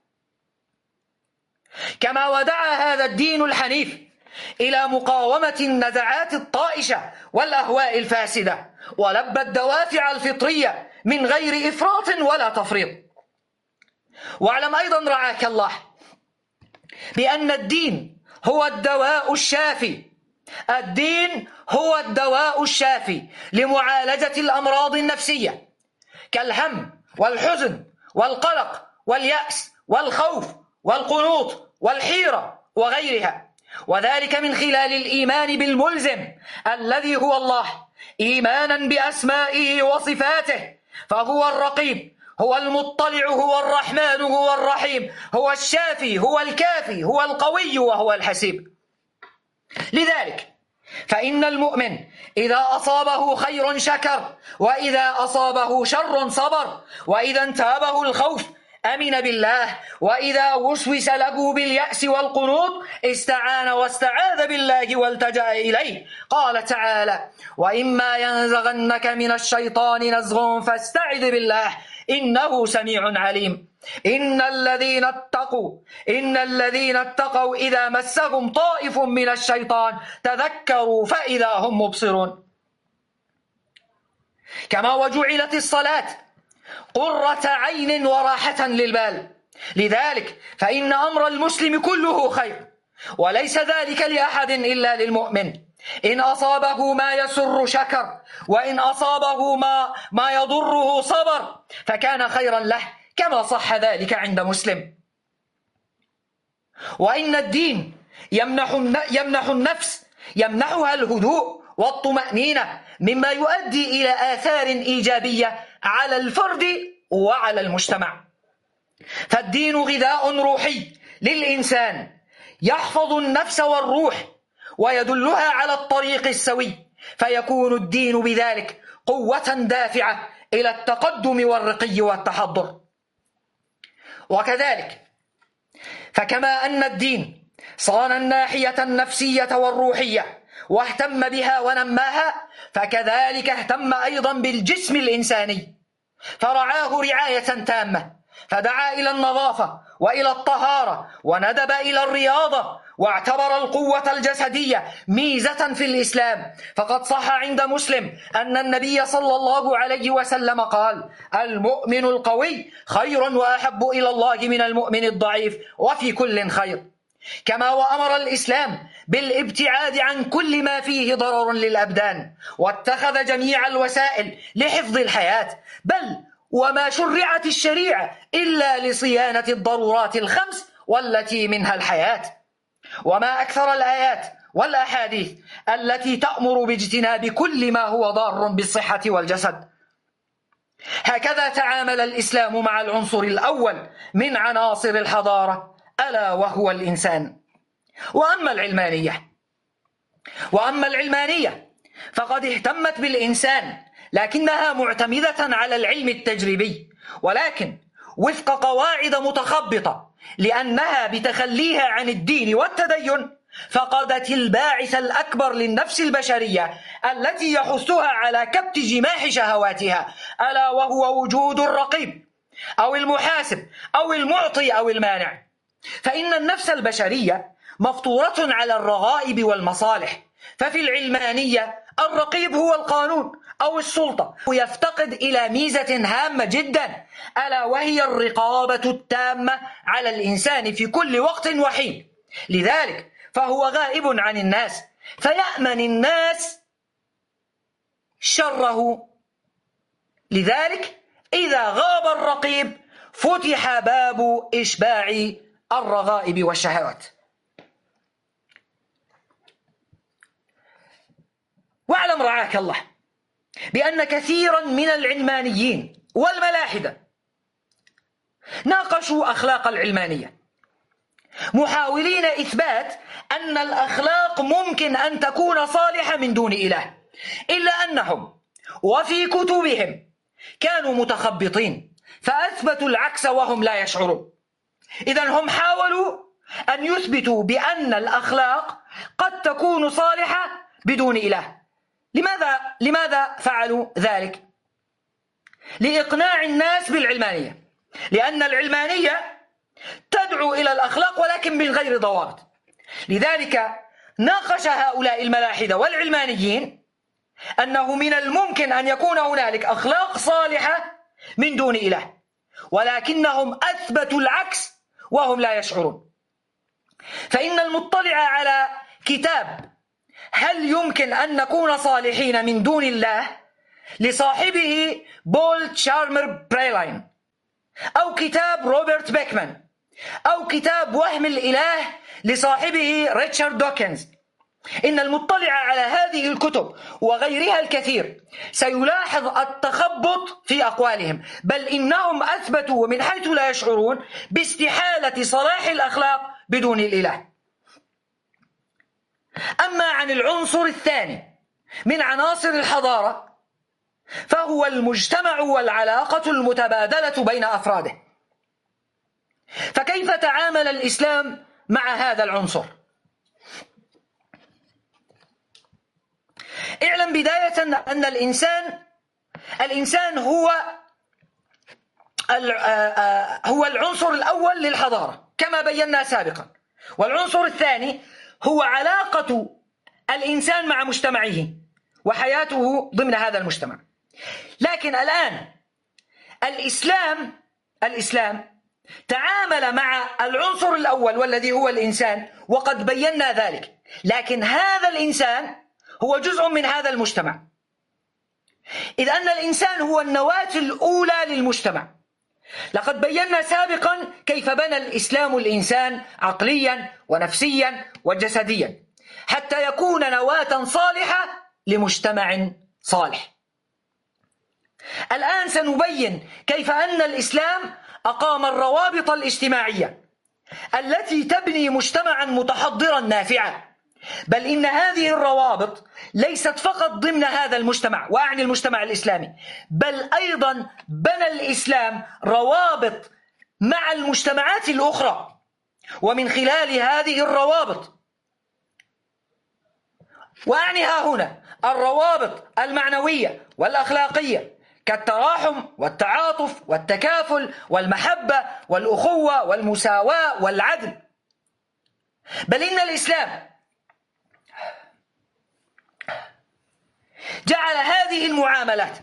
Speaker 1: كما ودعا هذا الدين الحنيف إلى مقاومة النزعات الطائشة والأهواء الفاسدة، ولبى الدوافع الفطرية من غير إفراط ولا تفريط. واعلم أيضا رعاك الله بأن الدين هو الدواء الشافي، الدين هو الدواء الشافي لمعالجة الأمراض النفسية كالهم والحزن والقلق واليأس والخوف والقنوط والحيرة وغيرها، وذلك من خلال الإيمان بالملزم الذي هو الله، إيمانا بأسمائه وصفاته، فهو الرقيب، هو المطلع، هو الرحمن، هو الرحيم، هو الشافي، هو الكافي، هو القوي، وهو الحسيب. لذلك فإن المؤمن إذا أصابه خير شكر، وإذا أصابه شر صبر، وإذا انتابه الخوف أمن بالله، وإذا وسوس له باليأس والقنوط استعان واستعاذ بالله والتجأ إليه. قال تعالى: وإما ينزغنك من الشيطان نزغ فاستعذ بالله إنه سميع عليم. إن الذين اتقوا إذا مسهم طائف من الشيطان تذكروا فإذا هم مبصرون. كما وجعلت الصلاة قرة عين وراحة للبال. لذلك فإن أمر المسلم كله خير، وليس ذلك لأحد إلا للمؤمن. إن أصابه ما يسر شكر، وإن أصابه ما يضره صبر، فكان خيرا له، كما صح ذلك عند مسلم. وإن الدين يمنح النفس، يمنحها الهدوء والطمأنينة، مما يؤدي إلى آثار إيجابية على الفرد وعلى المجتمع. فالدين غذاء روحي للإنسان يحفظ النفس والروح ويدلها على الطريق السوي، فيكون الدين بذلك قوة دافعة إلى التقدم والرقي والتحضر. وكذلك فكما أن الدين صان الناحية النفسية والروحية واهتم بها ونماها، فكذلك اهتم أيضا بالجسم الإنساني فرعاه رعاية تامة، فدعا إلى النظافة وإلى الطهارة، وندب إلى الرياضة، واعتبر القوة الجسدية ميزة في الإسلام. فقد صح عند مسلم أن النبي صلى الله عليه وسلم قال: المؤمن القوي خير وأحب إلى الله من المؤمن الضعيف، وفي كل خير. كما وأمر الإسلام بالابتعاد عن كل ما فيه ضرر للأبدان، واتخذ جميع الوسائل لحفظ الحياة، بل وما شرعت الشريعة إلا لصيانة الضرورات الخمس والتي منها الحياة. وما أكثر الآيات والأحاديث التي تأمر باجتناب كل ما هو ضار بالصحة والجسد. هكذا تعامل الإسلام مع العنصر الأول من عناصر الحضارة، ألا وهو الإنسان. وأما العلمانية فقد اهتمت بالإنسان، لكنها معتمدة على العلم التجريبي، ولكن وفق قواعد متخبطة، لأنها بتخليها عن الدين والتدين فقدت الباعث الأكبر للنفس البشرية التي يحثها على كبت جماح شهواتها، ألا وهو وجود الرقيب أو المحاسب أو المعطي أو المانع. فإن النفس البشرية مفطورة على الرغائب والمصالح، ففي العلمانية الرقيب هو القانون أو السلطة، ويفتقد إلى ميزة هامة جدا، ألا وهي الرقابة التامة على الإنسان في كل وقت وحين. لذلك فهو غائب عن الناس، فيأمن الناس شره. لذلك إذا غاب الرقيب فتح باب إشباع الرغائب والشهوات. واعلم رعاك الله بأن كثيرا من العلمانيين والملاحدة ناقشوا أخلاق العلمانية، محاولين إثبات أن الأخلاق ممكن أن تكون صالحة من دون إله، إلا أنهم وفي كتبهم كانوا متخبطين فأثبتوا العكس وهم لا يشعرون. إذن هم حاولوا أن يثبتوا بأن الأخلاق قد تكون صالحة بدون إله. لماذا فعلوا ذلك؟ لإقناع الناس بالعلمانية، لأن العلمانية تدعو إلى الأخلاق ولكن من غير ضوابط. لذلك ناقش هؤلاء الملاحدة والعلمانيين أنه من الممكن أن يكون هنالك أخلاق صالحة من دون إله، ولكنهم أثبتوا العكس وهم لا يشعرون. فإن المطلع على كتاب هل يمكن أن نكون صالحين من دون الله لصاحبه بول تشارمر بريلاين، أو كتاب روبرت بيكمان أو كتاب وهم الإله لصاحبه ريتشارد دوكنز. إن المطلع على هذه الكتب وغيرها الكثير سيلاحظ التخبط في أقوالهم، بل إنهم أثبتوا ومن حيث لا يشعرون باستحالة صلاح الأخلاق بدون الإله. أما عن العنصر الثاني من عناصر الحضارة فهو المجتمع والعلاقة المتبادلة بين أفراده. فكيف تعامل الإسلام مع هذا العنصر؟ اعلم بداية أن الإنسان هو العنصر الأول للحضارة كما بينا سابقا، والعنصر الثاني هو علاقة الإنسان مع مجتمعه وحياته ضمن هذا المجتمع. لكن الآن الإسلام تعامل مع العنصر الأول والذي هو الإنسان، وقد بينا ذلك، لكن هذا الإنسان هو جزء من هذا المجتمع، إذ أن الإنسان هو النواة الأولى للمجتمع. لقد بينا سابقا كيف بنى الإسلام الإنسان عقليا ونفسيا وجسديا حتى يكون نواة صالحة لمجتمع صالح. الآن سنبين كيف أن الإسلام أقام الروابط الاجتماعية التي تبني مجتمعا متحضرا نافعا، بل إن هذه الروابط ليست فقط ضمن هذا المجتمع، وأعني المجتمع الإسلامي، بل أيضا بنى الإسلام روابط مع المجتمعات الأخرى. ومن خلال هذه الروابط، وأعني هنا الروابط المعنوية والأخلاقية كالتراحم والتعاطف والتكافل والمحبة والأخوة والمساواة والعدل، بل إن الإسلام جعل هذه المعاملات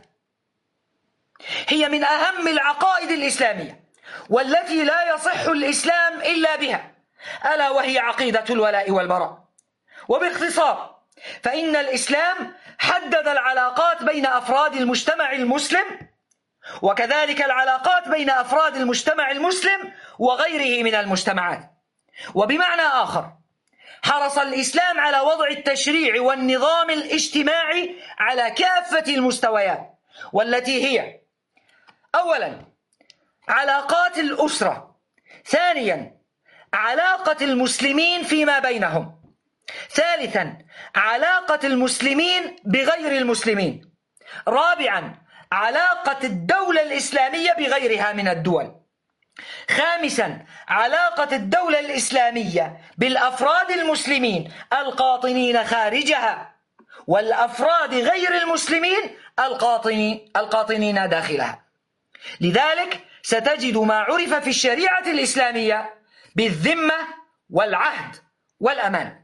Speaker 1: هي من أهم العقائد الإسلامية والتي لا يصح الإسلام إلا بها، ألا وهي عقيدة الولاء والبراء. وباختصار فإن الإسلام حدد العلاقات بين أفراد المجتمع المسلم، وكذلك العلاقات بين أفراد المجتمع المسلم وغيره من المجتمعات. وبمعنى آخر حرص الإسلام على وضع التشريع والنظام الاجتماعي على كافة المستويات، والتي هي: أولا علاقات الأسرة، ثانيا علاقة المسلمين فيما بينهم، ثالثا علاقة المسلمين بغير المسلمين، رابعا علاقة الدولة الإسلامية بغيرها من الدول، خامسا علاقة الدولة الإسلامية بالأفراد المسلمين القاطنين خارجها والأفراد غير المسلمين القاطنين داخلها. لذلك ستجد ما عرف في الشريعة الإسلامية بالذمة والعهد والأمان.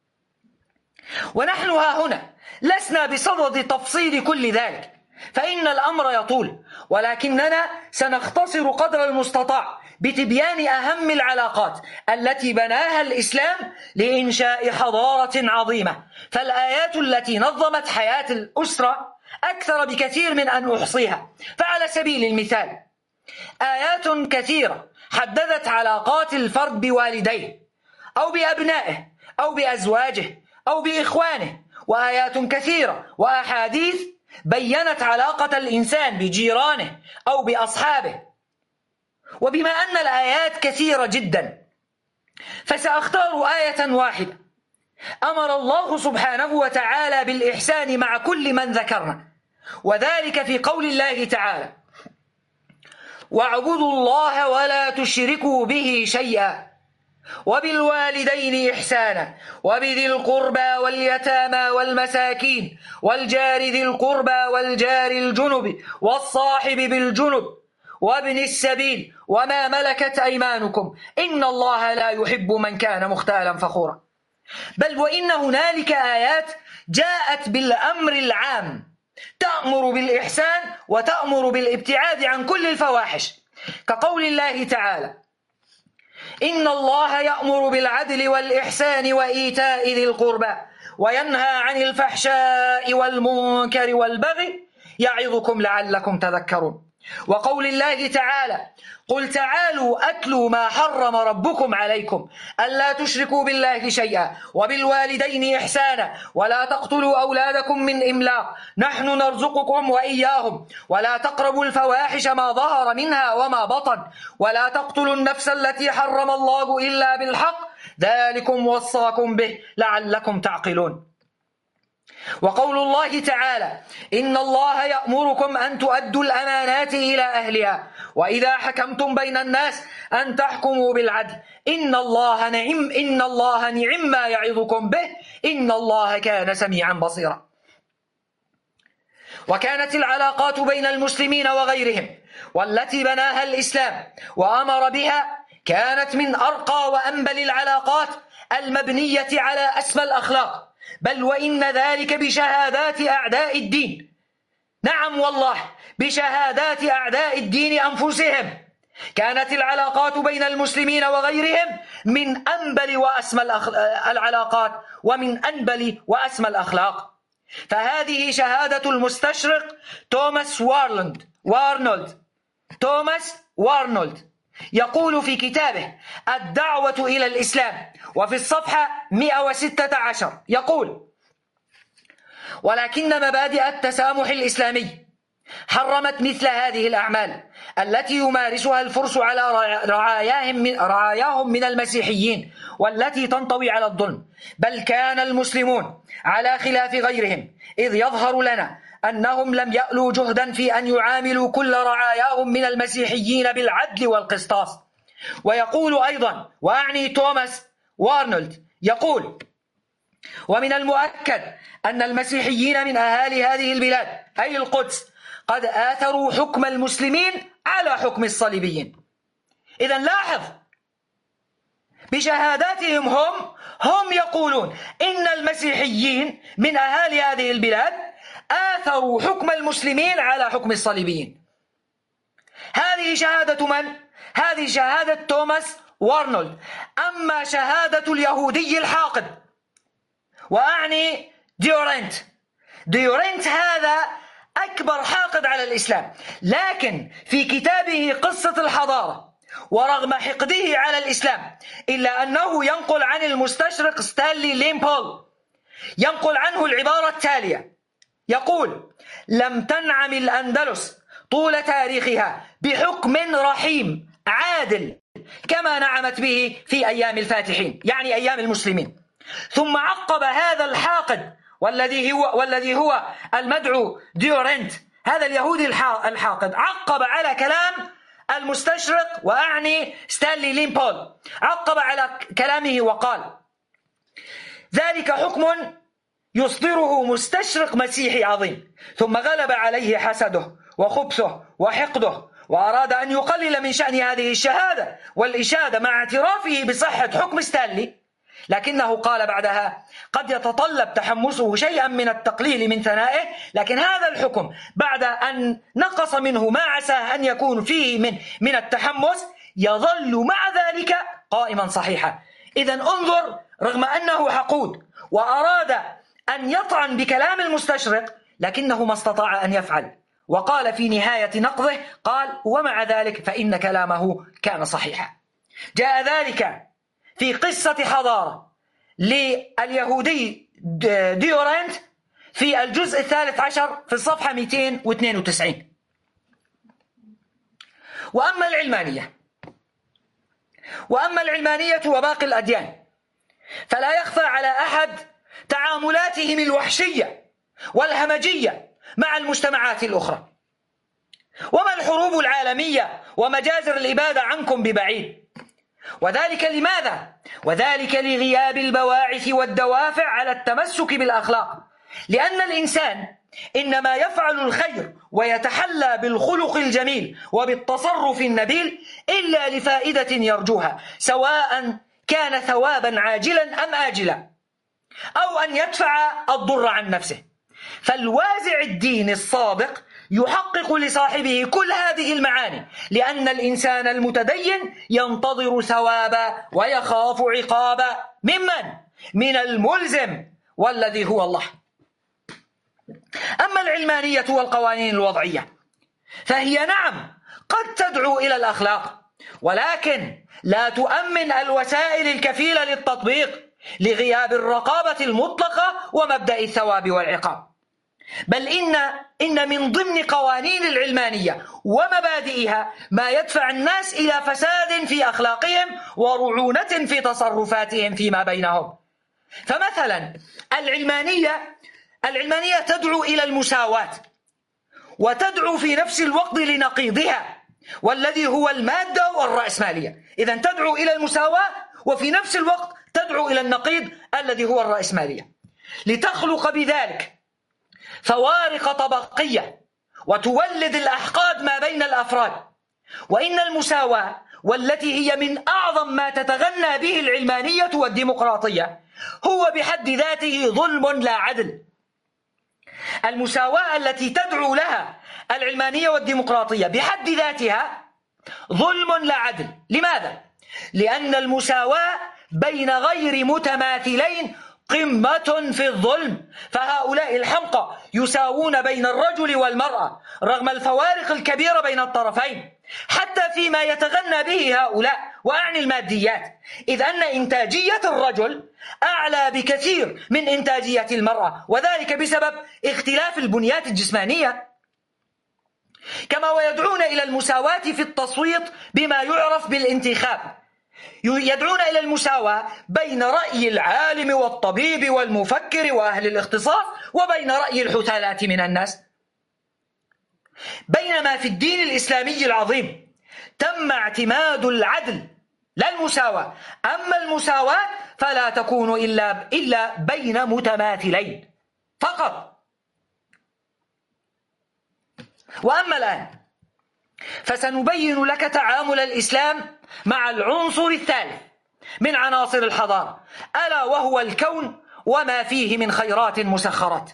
Speaker 1: ونحن هنا لسنا بصدد تفصيل كل ذلك فإن الأمر يطول، ولكننا سنختصر قدر المستطاع بتبيان أهم العلاقات التي بناها الإسلام لإنشاء حضارة عظيمة. فالآيات التي نظمت حياة الأسرة أكثر بكثير من أن أحصيها. فعلى سبيل المثال آيات كثيرة حددت علاقات الفرد بوالديه أو بأبنائه أو بأزواجه أو بإخوانه، وآيات كثيرة وأحاديث بيّنت علاقة الإنسان بجيرانه أو بأصحابه. وبما أن الآيات كثيرة جدا فسأختار آية واحدة أمر الله سبحانه وتعالى بالإحسان مع كل من ذكرنا، وذلك في قول الله تعالى: واعبدوا الله ولا تشركوا به شيئا وبالوالدين إحسانا وبذي القربى واليتامى والمساكين والجار ذي القربى والجار الجنب والصاحب بالجنب وابن السبيل وما ملكت أيمانكم إن الله لا يحب من كان مختالا فخورا. بل وإن هنالك آيات جاءت بالأمر العام تأمر بالإحسان وتأمر بالابتعاد عن كل الفواحش، كقول الله تعالى: إن الله يأمر بالعدل والإحسان وإيتاء ذي القربى وينهى عن الفحشاء والمنكر والبغي يعظكم لعلكم تذكرون. وقول الله تعالى: قل تعالوا أتلوا ما حرم ربكم عليكم ألا تشركوا بالله شيئا وبالوالدين إحسانا ولا تقتلوا أولادكم من إملاق نحن نرزقكم وإياهم ولا تقربوا الفواحش ما ظهر منها وما بطن ولا تقتلوا النفس التي حرم الله إلا بالحق ذلكم وصاكم به لعلكم تعقلون. وقول الله تعالى: إن الله يأمركم أن تؤدوا الأمانات إلى أهلها وإذا حكمتم بين الناس أن تحكموا بالعدل إن الله نعم ما يعظكم به إن الله كان سميعا بصيرا. وكانت العلاقات بين المسلمين وغيرهم والتي بناها الإسلام وأمر بها كانت من أرقى وأنبل العلاقات المبنية على أسمى الأخلاق، بل وإن ذلك بشهادات أعداء الدين. نعم والله، بشهادات أعداء الدين أنفسهم كانت العلاقات بين المسلمين وغيرهم من أنبل وأسمى العلاقات ومن أنبل وأسمى الأخلاق. فهذه شهادة المستشرق توماس وارنولد يقول في كتابه الدعوة إلى الإسلام وفي الصفحة 116 يقول: ولكن مبادئ التسامح الإسلامي حرمت مثل هذه الأعمال التي يمارسها الفرس على رعاياهم من المسيحيين والتي تنطوي على الظلم، بل كان المسلمون على خلاف غيرهم، إذ يظهر لنا أنهم لم يألوا جهدا في أن يعاملوا كل رعاياهم من المسيحيين بالعدل والقسطاس. ويقول أيضا، وأعني توماس وارنولد، يقول: ومن المؤكد أن المسيحيين من أهالي هذه البلاد أي القدس قد آثروا حكم المسلمين على حكم الصليبيين. إذن لاحظ، بشهاداتهم هم يقولون إن المسيحيين من أهالي هذه البلاد آثروا حكم المسلمين على حكم الصليبيين. هذه شهادة من؟ هذه شهادة توماس وارنولد. أما شهادة اليهودي الحاقد، وأعني ديورنت هذا أكبر حاقد على الإسلام، لكن في كتابه قصة الحضارة ورغم حقده على الإسلام إلا أنه ينقل عن المستشرق ستانلي ليمبول، ينقل عنه العبارة التالية، يقول: لم تنعم الأندلس طول تاريخها بحكم رحيم عادل كما نعمت به في أيام الفاتحين، يعني أيام المسلمين. ثم عقب هذا الحاقد والذي هو المدعو ديورنت، هذا اليهودي الحاقد، عقب على كلام المستشرق وأعني ستانلي ليمبول، عقب على كلامه وقال: ذلك حكم يصدره مستشرق مسيحي عظيم، ثم غلب عليه حسده وخبثه وحقده وأراد أن يقلل من شأن هذه الشهادة والإشادة مع اعترافه بصحة حكم ستانلي، لكنه قال بعدها: قد يتطلب تحمسه شيئا من التقليل من ثنائه، لكن هذا الحكم بعد أن نقص منه ما عساه أن يكون فيه من التحمس يظل مع ذلك قائما صحيحا. إذن انظر، رغم أنه حقود وأراد أن يطعن بكلام المستشرق لكنه ما استطاع أن يفعل، وقال في نهاية نقضه، قال: ومع ذلك فإن كلامه كان صحيحا. جاء ذلك في قصة حضارة لليهودي ديورنت في الجزء 13 في الصفحة 292. وأما العلمانية وباقي الأديان فلا يخفى على أحد تعاملاتهم الوحشية والهمجية مع المجتمعات الأخرى. وما الحروب العالمية ومجازر الإبادة عنكم ببعيد. وذلك لماذا؟ وذلك لغياب البواعث والدوافع على التمسك بالأخلاق، لأن الإنسان إنما يفعل الخير ويتحلى بالخلق الجميل وبالتصرف النبيل إلا لفائدة يرجوها، سواء كان ثوابا عاجلا أم آجلا، أو أن يدفع الضر عن نفسه. فالوازع الدين الصادق يحقق لصاحبه كل هذه المعاني، لأن الإنسان المتدين ينتظر ثوابا ويخاف عقابا من الملزم والذي هو الله. أما العلمانية والقوانين الوضعية فهي نعم قد تدعو إلى الأخلاق، ولكن لا تؤمن الوسائل الكفيلة للتطبيق لغياب الرقابة المطلقة ومبدأ الثواب والعقاب. بل إن من ضمن قوانين العلمانية ومبادئها ما يدفع الناس إلى فساد في أخلاقهم ورعونة في تصرفاتهم فيما بينهم. فمثلا العلمانية تدعو إلى المساواة، وتدعو في نفس الوقت لنقيضها والذي هو المادة والرأسمالية. إذن تدعو إلى المساواة وفي نفس الوقت تدعو إلى النقيض الذي هو الرأسمالية، لتخلق بذلك فوارق طبقية وتولد الأحقاد ما بين الأفراد. وإن المساواة، والتي هي من أعظم ما تتغنى به العلمانية والديمقراطية، هو بحد ذاته ظلم لا عدل. المساواة التي تدعو لها العلمانية والديمقراطية بحد ذاتها ظلم لا عدل. لماذا؟ لأن المساواة بين غير متماثلين قمة في الظلم، فهؤلاء الحمقى يساوون بين الرجل والمرأة رغم الفوارق الكبيرة بين الطرفين، حتى فيما يتغنى به هؤلاء، وأعني الماديات، إذ أن إنتاجية الرجل أعلى بكثير من إنتاجية المرأة، وذلك بسبب اختلاف البنيات الجسمانية. كما ويدعون إلى المساواة في التصويت بما يعرف بالانتخاب، يدعون إلى المساواة بين رأي العالم والطبيب والمفكر وأهل الاختصاص وبين رأي الحثالات من الناس. بينما في الدين الإسلامي العظيم تم اعتماد العدل لا المساواة، أما المساواة فلا تكون إلا بين متماثلين فقط. وأما الآن فسنبين لك تعامل الإسلام مع العنصر الثالث من عناصر الحضارة، ألا وهو الكون وما فيه من خيرات مسخرات.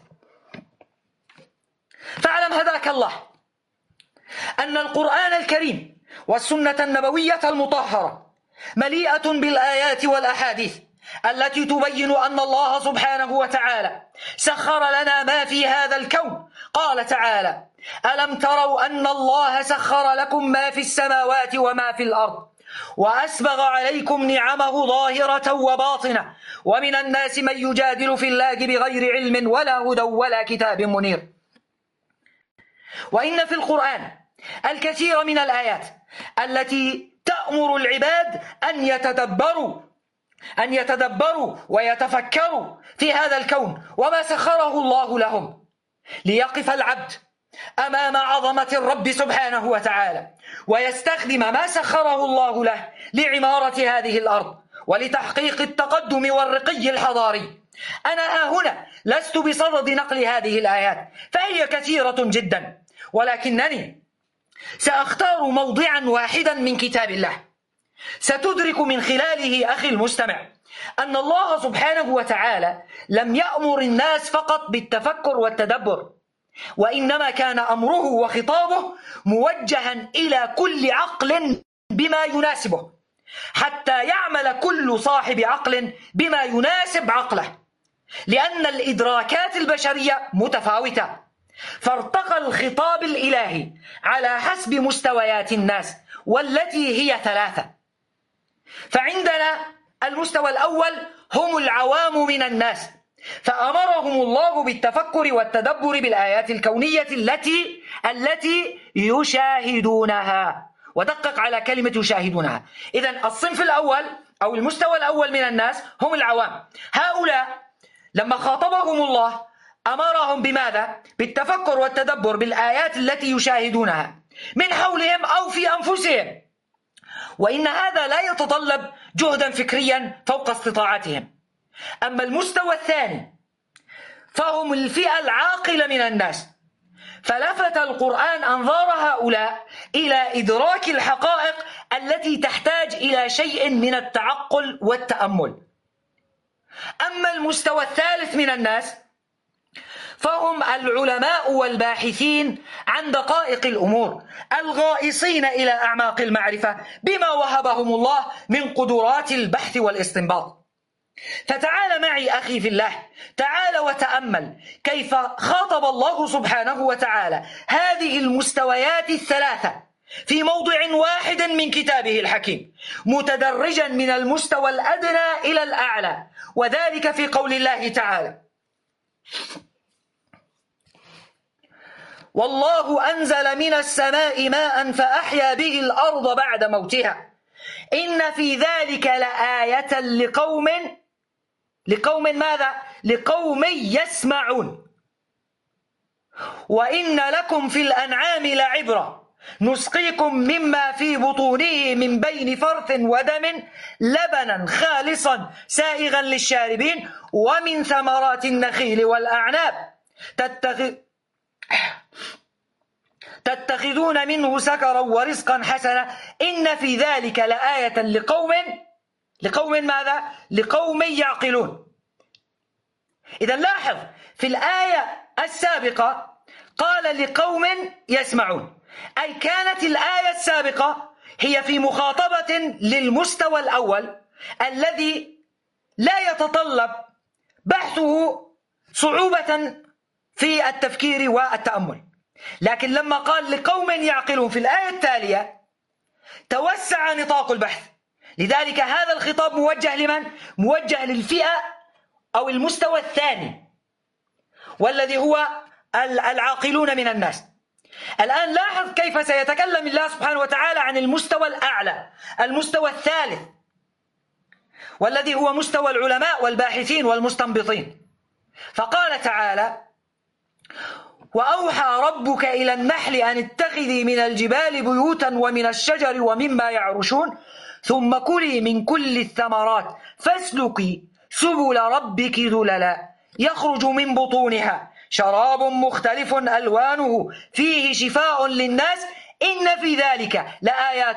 Speaker 1: فاعلم هداك الله أن القرآن الكريم والسنة النبوية المطهرة مليئة بالآيات والأحاديث التي تبين أن الله سبحانه وتعالى سخر لنا ما في هذا الكون. قال تعالى: ألم تروا أن الله سخر لكم ما في السماوات وما في الأرض وأسبغ عليكم نعمه ظاهرة وباطنة ومن الناس من يجادل في الله بغير علم ولا هدى ولا كتاب منير. وإن في القرآن الكثير من الآيات التي تأمر العباد أن يتدبروا ويتفكروا في هذا الكون وما سخره الله لهم، ليقف العبد أمام عظمة الرب سبحانه وتعالى ويستخدم ما سخره الله له لعمارة هذه الأرض ولتحقيق التقدم والرقي الحضاري. أنا هنا لست بصدد نقل هذه الآيات فهي كثيرة جدا، ولكنني سأختار موضعا واحدا من كتاب الله ستدرك من خلاله أخي المستمع أن الله سبحانه وتعالى لم يأمر الناس فقط بالتفكر والتدبر، وإنما كان أمره وخطابه موجها إلى كل عقل بما يناسبه، حتى يعمل كل صاحب عقل بما يناسب عقله، لأن الإدراكات البشرية متفاوتة، فارتقى الخطاب الإلهي على حسب مستويات الناس والتي هي ثلاثة. فعندنا المستوى الأول هم العوام من الناس، فأمرهم الله بالتفكر والتدبر بالآيات الكونية التي يشاهدونها، ودقق على كلمة يشاهدونها. إذن الصنف الأول أو المستوى الأول من الناس هم العوام. هؤلاء لما خاطبهم الله أمرهم بماذا؟ بالتفكر والتدبر بالآيات التي يشاهدونها من حولهم أو في أنفسهم، وإن هذا لا يتطلب جهدا فكريا فوق استطاعتهم. أما المستوى الثاني فهم الفئة العاقلة من الناس، فلفت القرآن أنظار هؤلاء إلى إدراك الحقائق التي تحتاج إلى شيء من التعقل والتأمل. أما المستوى الثالث من الناس فهم العلماء والباحثين عن دقائق الأمور الغائصين إلى أعماق المعرفة بما وهبهم الله من قدرات البحث والاستنباط. فتعال معي أخي في الله، تعال وتأمل كيف خاطب الله سبحانه وتعالى هذه المستويات الثلاثة في موضع واحد من كتابه الحكيم، متدرجا من المستوى الأدنى إلى الأعلى، وذلك في قول الله تعالى: والله أنزل من السماء ماء فأحيا به الأرض بعد موتها إن في ذلك لآية لقوم ماذا؟ لقوم يسمعون. وإن لكم في الأنعام لعبرة نسقيكم مما في بطونه من بين فرث ودم لبنا خالصا سائغا للشاربين ومن ثمرات النخيل والأعناب تتخذون منه سكرا ورزقا حسنا إن في ذلك لآية لقوم ماذا؟ لقوم يعقلون. إذا لاحظ في الآية السابقة قال لقوم يسمعون، أي كانت الآية السابقة هي في مخاطبة للمستوى الأول الذي لا يتطلب بحثه صعوبة في التفكير والتأمل، لكن لما قال لقوم يعقلون في الآية التالية توسع نطاق البحث. لذلك هذا الخطاب موجه لمن؟ موجه للفئة أو المستوى الثاني، والذي هو العاقلون من الناس. الآن لاحظ كيف سيتكلم الله سبحانه وتعالى عن المستوى الأعلى، المستوى الثالث، والذي هو مستوى العلماء والباحثين والمستنبطين. فقال تعالى: وأوحى ربك إلى النحل أن اتخذي من الجبال بيوتا ومن الشجر ومما يعرشون ثم كلي من كل الثمرات فاسلكي سبل ربك ذللا يخرج من بطونها شراب مختلف ألوانه فيه شفاء للناس إن في ذلك لآيات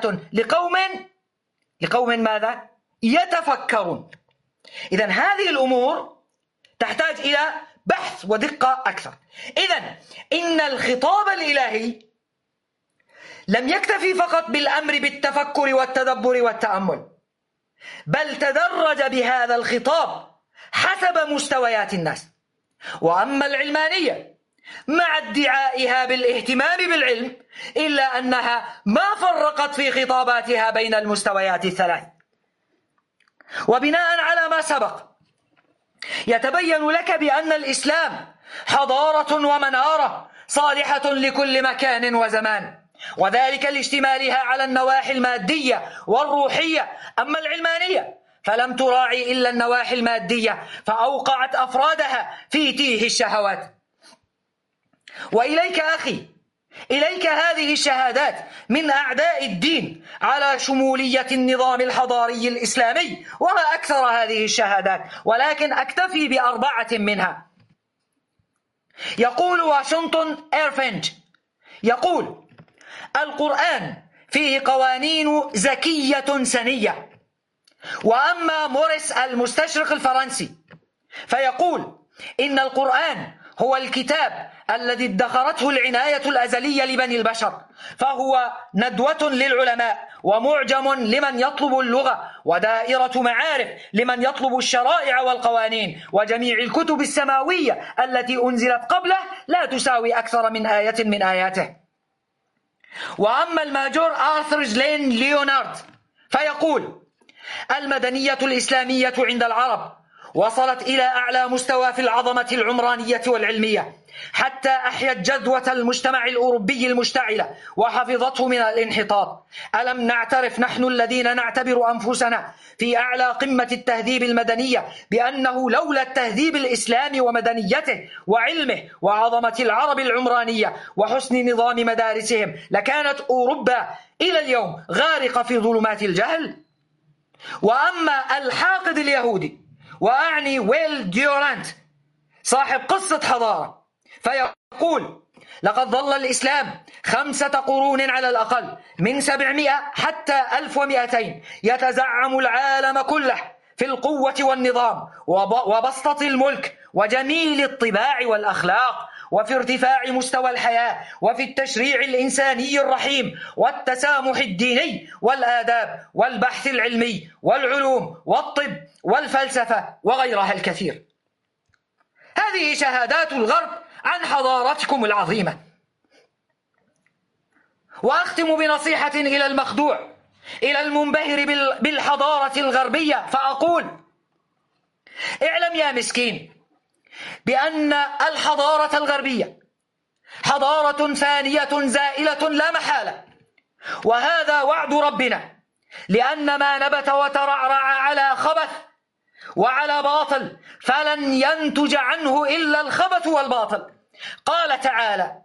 Speaker 1: لقوم ماذا؟ يتفكرون. إذن هذه الأمور تحتاج إلى بحث ودقة أكثر. إذن إن الخطاب الإلهي لم يكتفي فقط بالأمر بالتفكر والتدبر والتأمل، بل تدرج بهذا الخطاب حسب مستويات الناس. وأما العلمانية مع ادعائها بالاهتمام بالعلم إلا أنها ما فرقت في خطاباتها بين المستويات الثلاث. وبناء على ما سبق يتبين لك بأن الإسلام حضارة ومنارة صالحة لكل مكان وزمان، وذلك لاشتمالها على النواحي المادية والروحية. أما العلمانية فلم تراعي إلا النواحي المادية فأوقعت أفرادها في تيه الشهوات. وإليك أخي، إليك هذه الشهادات من أعداء الدين على شمولية النظام الحضاري الإسلامي، وما أكثر هذه الشهادات، ولكن أكتفي ب4 منها. يقول واشنطن إيرفينج، يقول: القرآن فيه قوانين ذكية سنية. وأما موريس المستشرق الفرنسي فيقول إن القرآن هو الكتاب الذي ادخرته العناية الأزلية لبني البشر، فهو ندوة للعلماء ومعجم لمن يطلب اللغة ودائرة معارف لمن يطلب الشرائع والقوانين، وجميع الكتب السماوية التي أنزلت قبله لا تساوي أكثر من آية من آياته. وأما الماجور آرثر جلين ليونارد فيقول: المدنية الإسلامية عند العرب وصلت إلى أعلى مستوى في العظمة العمرانية والعلمية، حتى أحيت جذوة المجتمع الأوروبي المشتعلة وحفظته من الانحطاط. ألم نعترف نحن الذين نعتبر أنفسنا في أعلى قمة التهذيب المدنية بأنه لولا التهذيب الإسلامي ومدنيته وعلمه وعظمة العرب العمرانية وحسن نظام مدارسهم لكانت أوروبا إلى اليوم غارقة في ظلمات الجهل؟ وأما الحاقد اليهودي، وأعني ويل ديورانت صاحب قصة حضارة، فيقول: لقد ظل الإسلام 5 قرون على الأقل من 700 حتى 1200 يتزعم العالم كله في القوة والنظام وبسطة الملك وجميل الطباع والأخلاق وفي ارتفاع مستوى الحياة، وفي التشريع الإنساني الرحيم، والتسامح الديني، والآداب، والبحث العلمي، والعلوم، والطب، والفلسفة، وغيرها الكثير. هذه شهادات الغرب عن حضارتكم العظيمة. وأختم بنصيحة إلى المخدوع، إلى المنبهر بالحضارة الغربية، فأقول: اعلم يا مسكين بأن الحضارة الغربية حضارة فانية زائلة لا محالة، وهذا وعد ربنا، لأن ما نبت وترعرع على خبث وعلى باطل فلن ينتج عنه إلا الخبث والباطل. قال تعالى: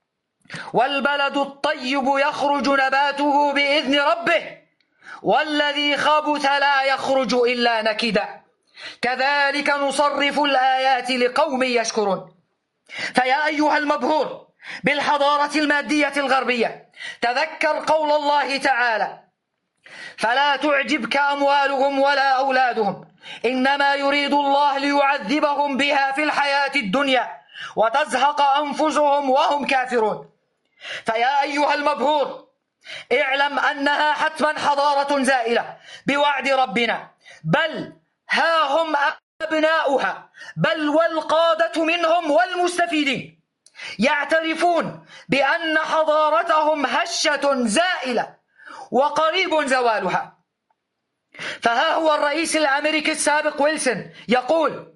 Speaker 1: والبلد الطيب يخرج نباته بإذن ربه والذي خبث لا يخرج إلا نكدا كذلك نصرف الآيات لقوم يشكرون. فيا أيها المبهور بالحضارة المادية الغربية، تذكر قول الله تعالى: فلا تعجبك أموالهم ولا أولادهم إنما يريد الله ليعذبهم بها في الحياة الدنيا وتزهق أنفسهم وهم كافرون. فيا أيها المبهور، اعلم أنها حتما حضارة زائلة بوعد ربنا، بل ها هم أبناؤها، بل والقادة منهم والمستفيدين يعترفون بأن حضارتهم هشة زائلة وقريب زوالها. فها هو الرئيس الأمريكي السابق ويلسون يقول: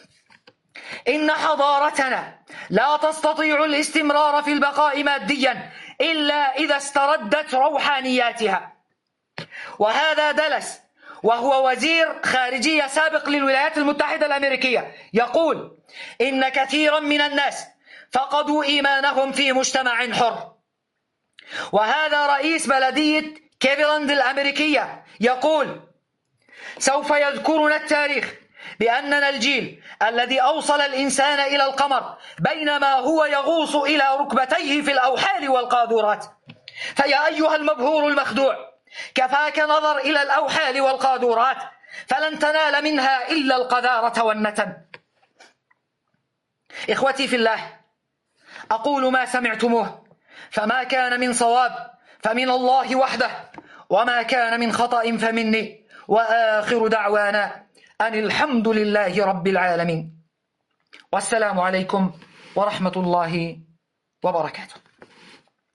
Speaker 1: إن حضارتنا لا تستطيع الاستمرار في البقاء ماديا إلا إذا استردت روحانياتها. وهذا دلس، وهو وزير خارجية سابق للولايات المتحدة الأمريكية، يقول: إن كثيرا من الناس فقدوا إيمانهم في مجتمع حر. وهذا رئيس بلدية كليفلاند الأمريكية يقول: سوف يذكرنا التاريخ بأننا الجيل الذي أوصل الإنسان إلى القمر بينما هو يغوص إلى ركبتيه في الأوحال والقاذورات. فيا أيها المبهور المخدوع، كفاك نظر إلى الأوحال والقاذورات، فلن تنال منها إلا القذارة والنتن. إخوتي في الله، أقول ما سمعتموه، فما كان من صواب فمن الله وحده، وما كان من خطأ فمني، وآخر دعوانا أن الحمد لله رب العالمين، والسلام عليكم ورحمة الله وبركاته.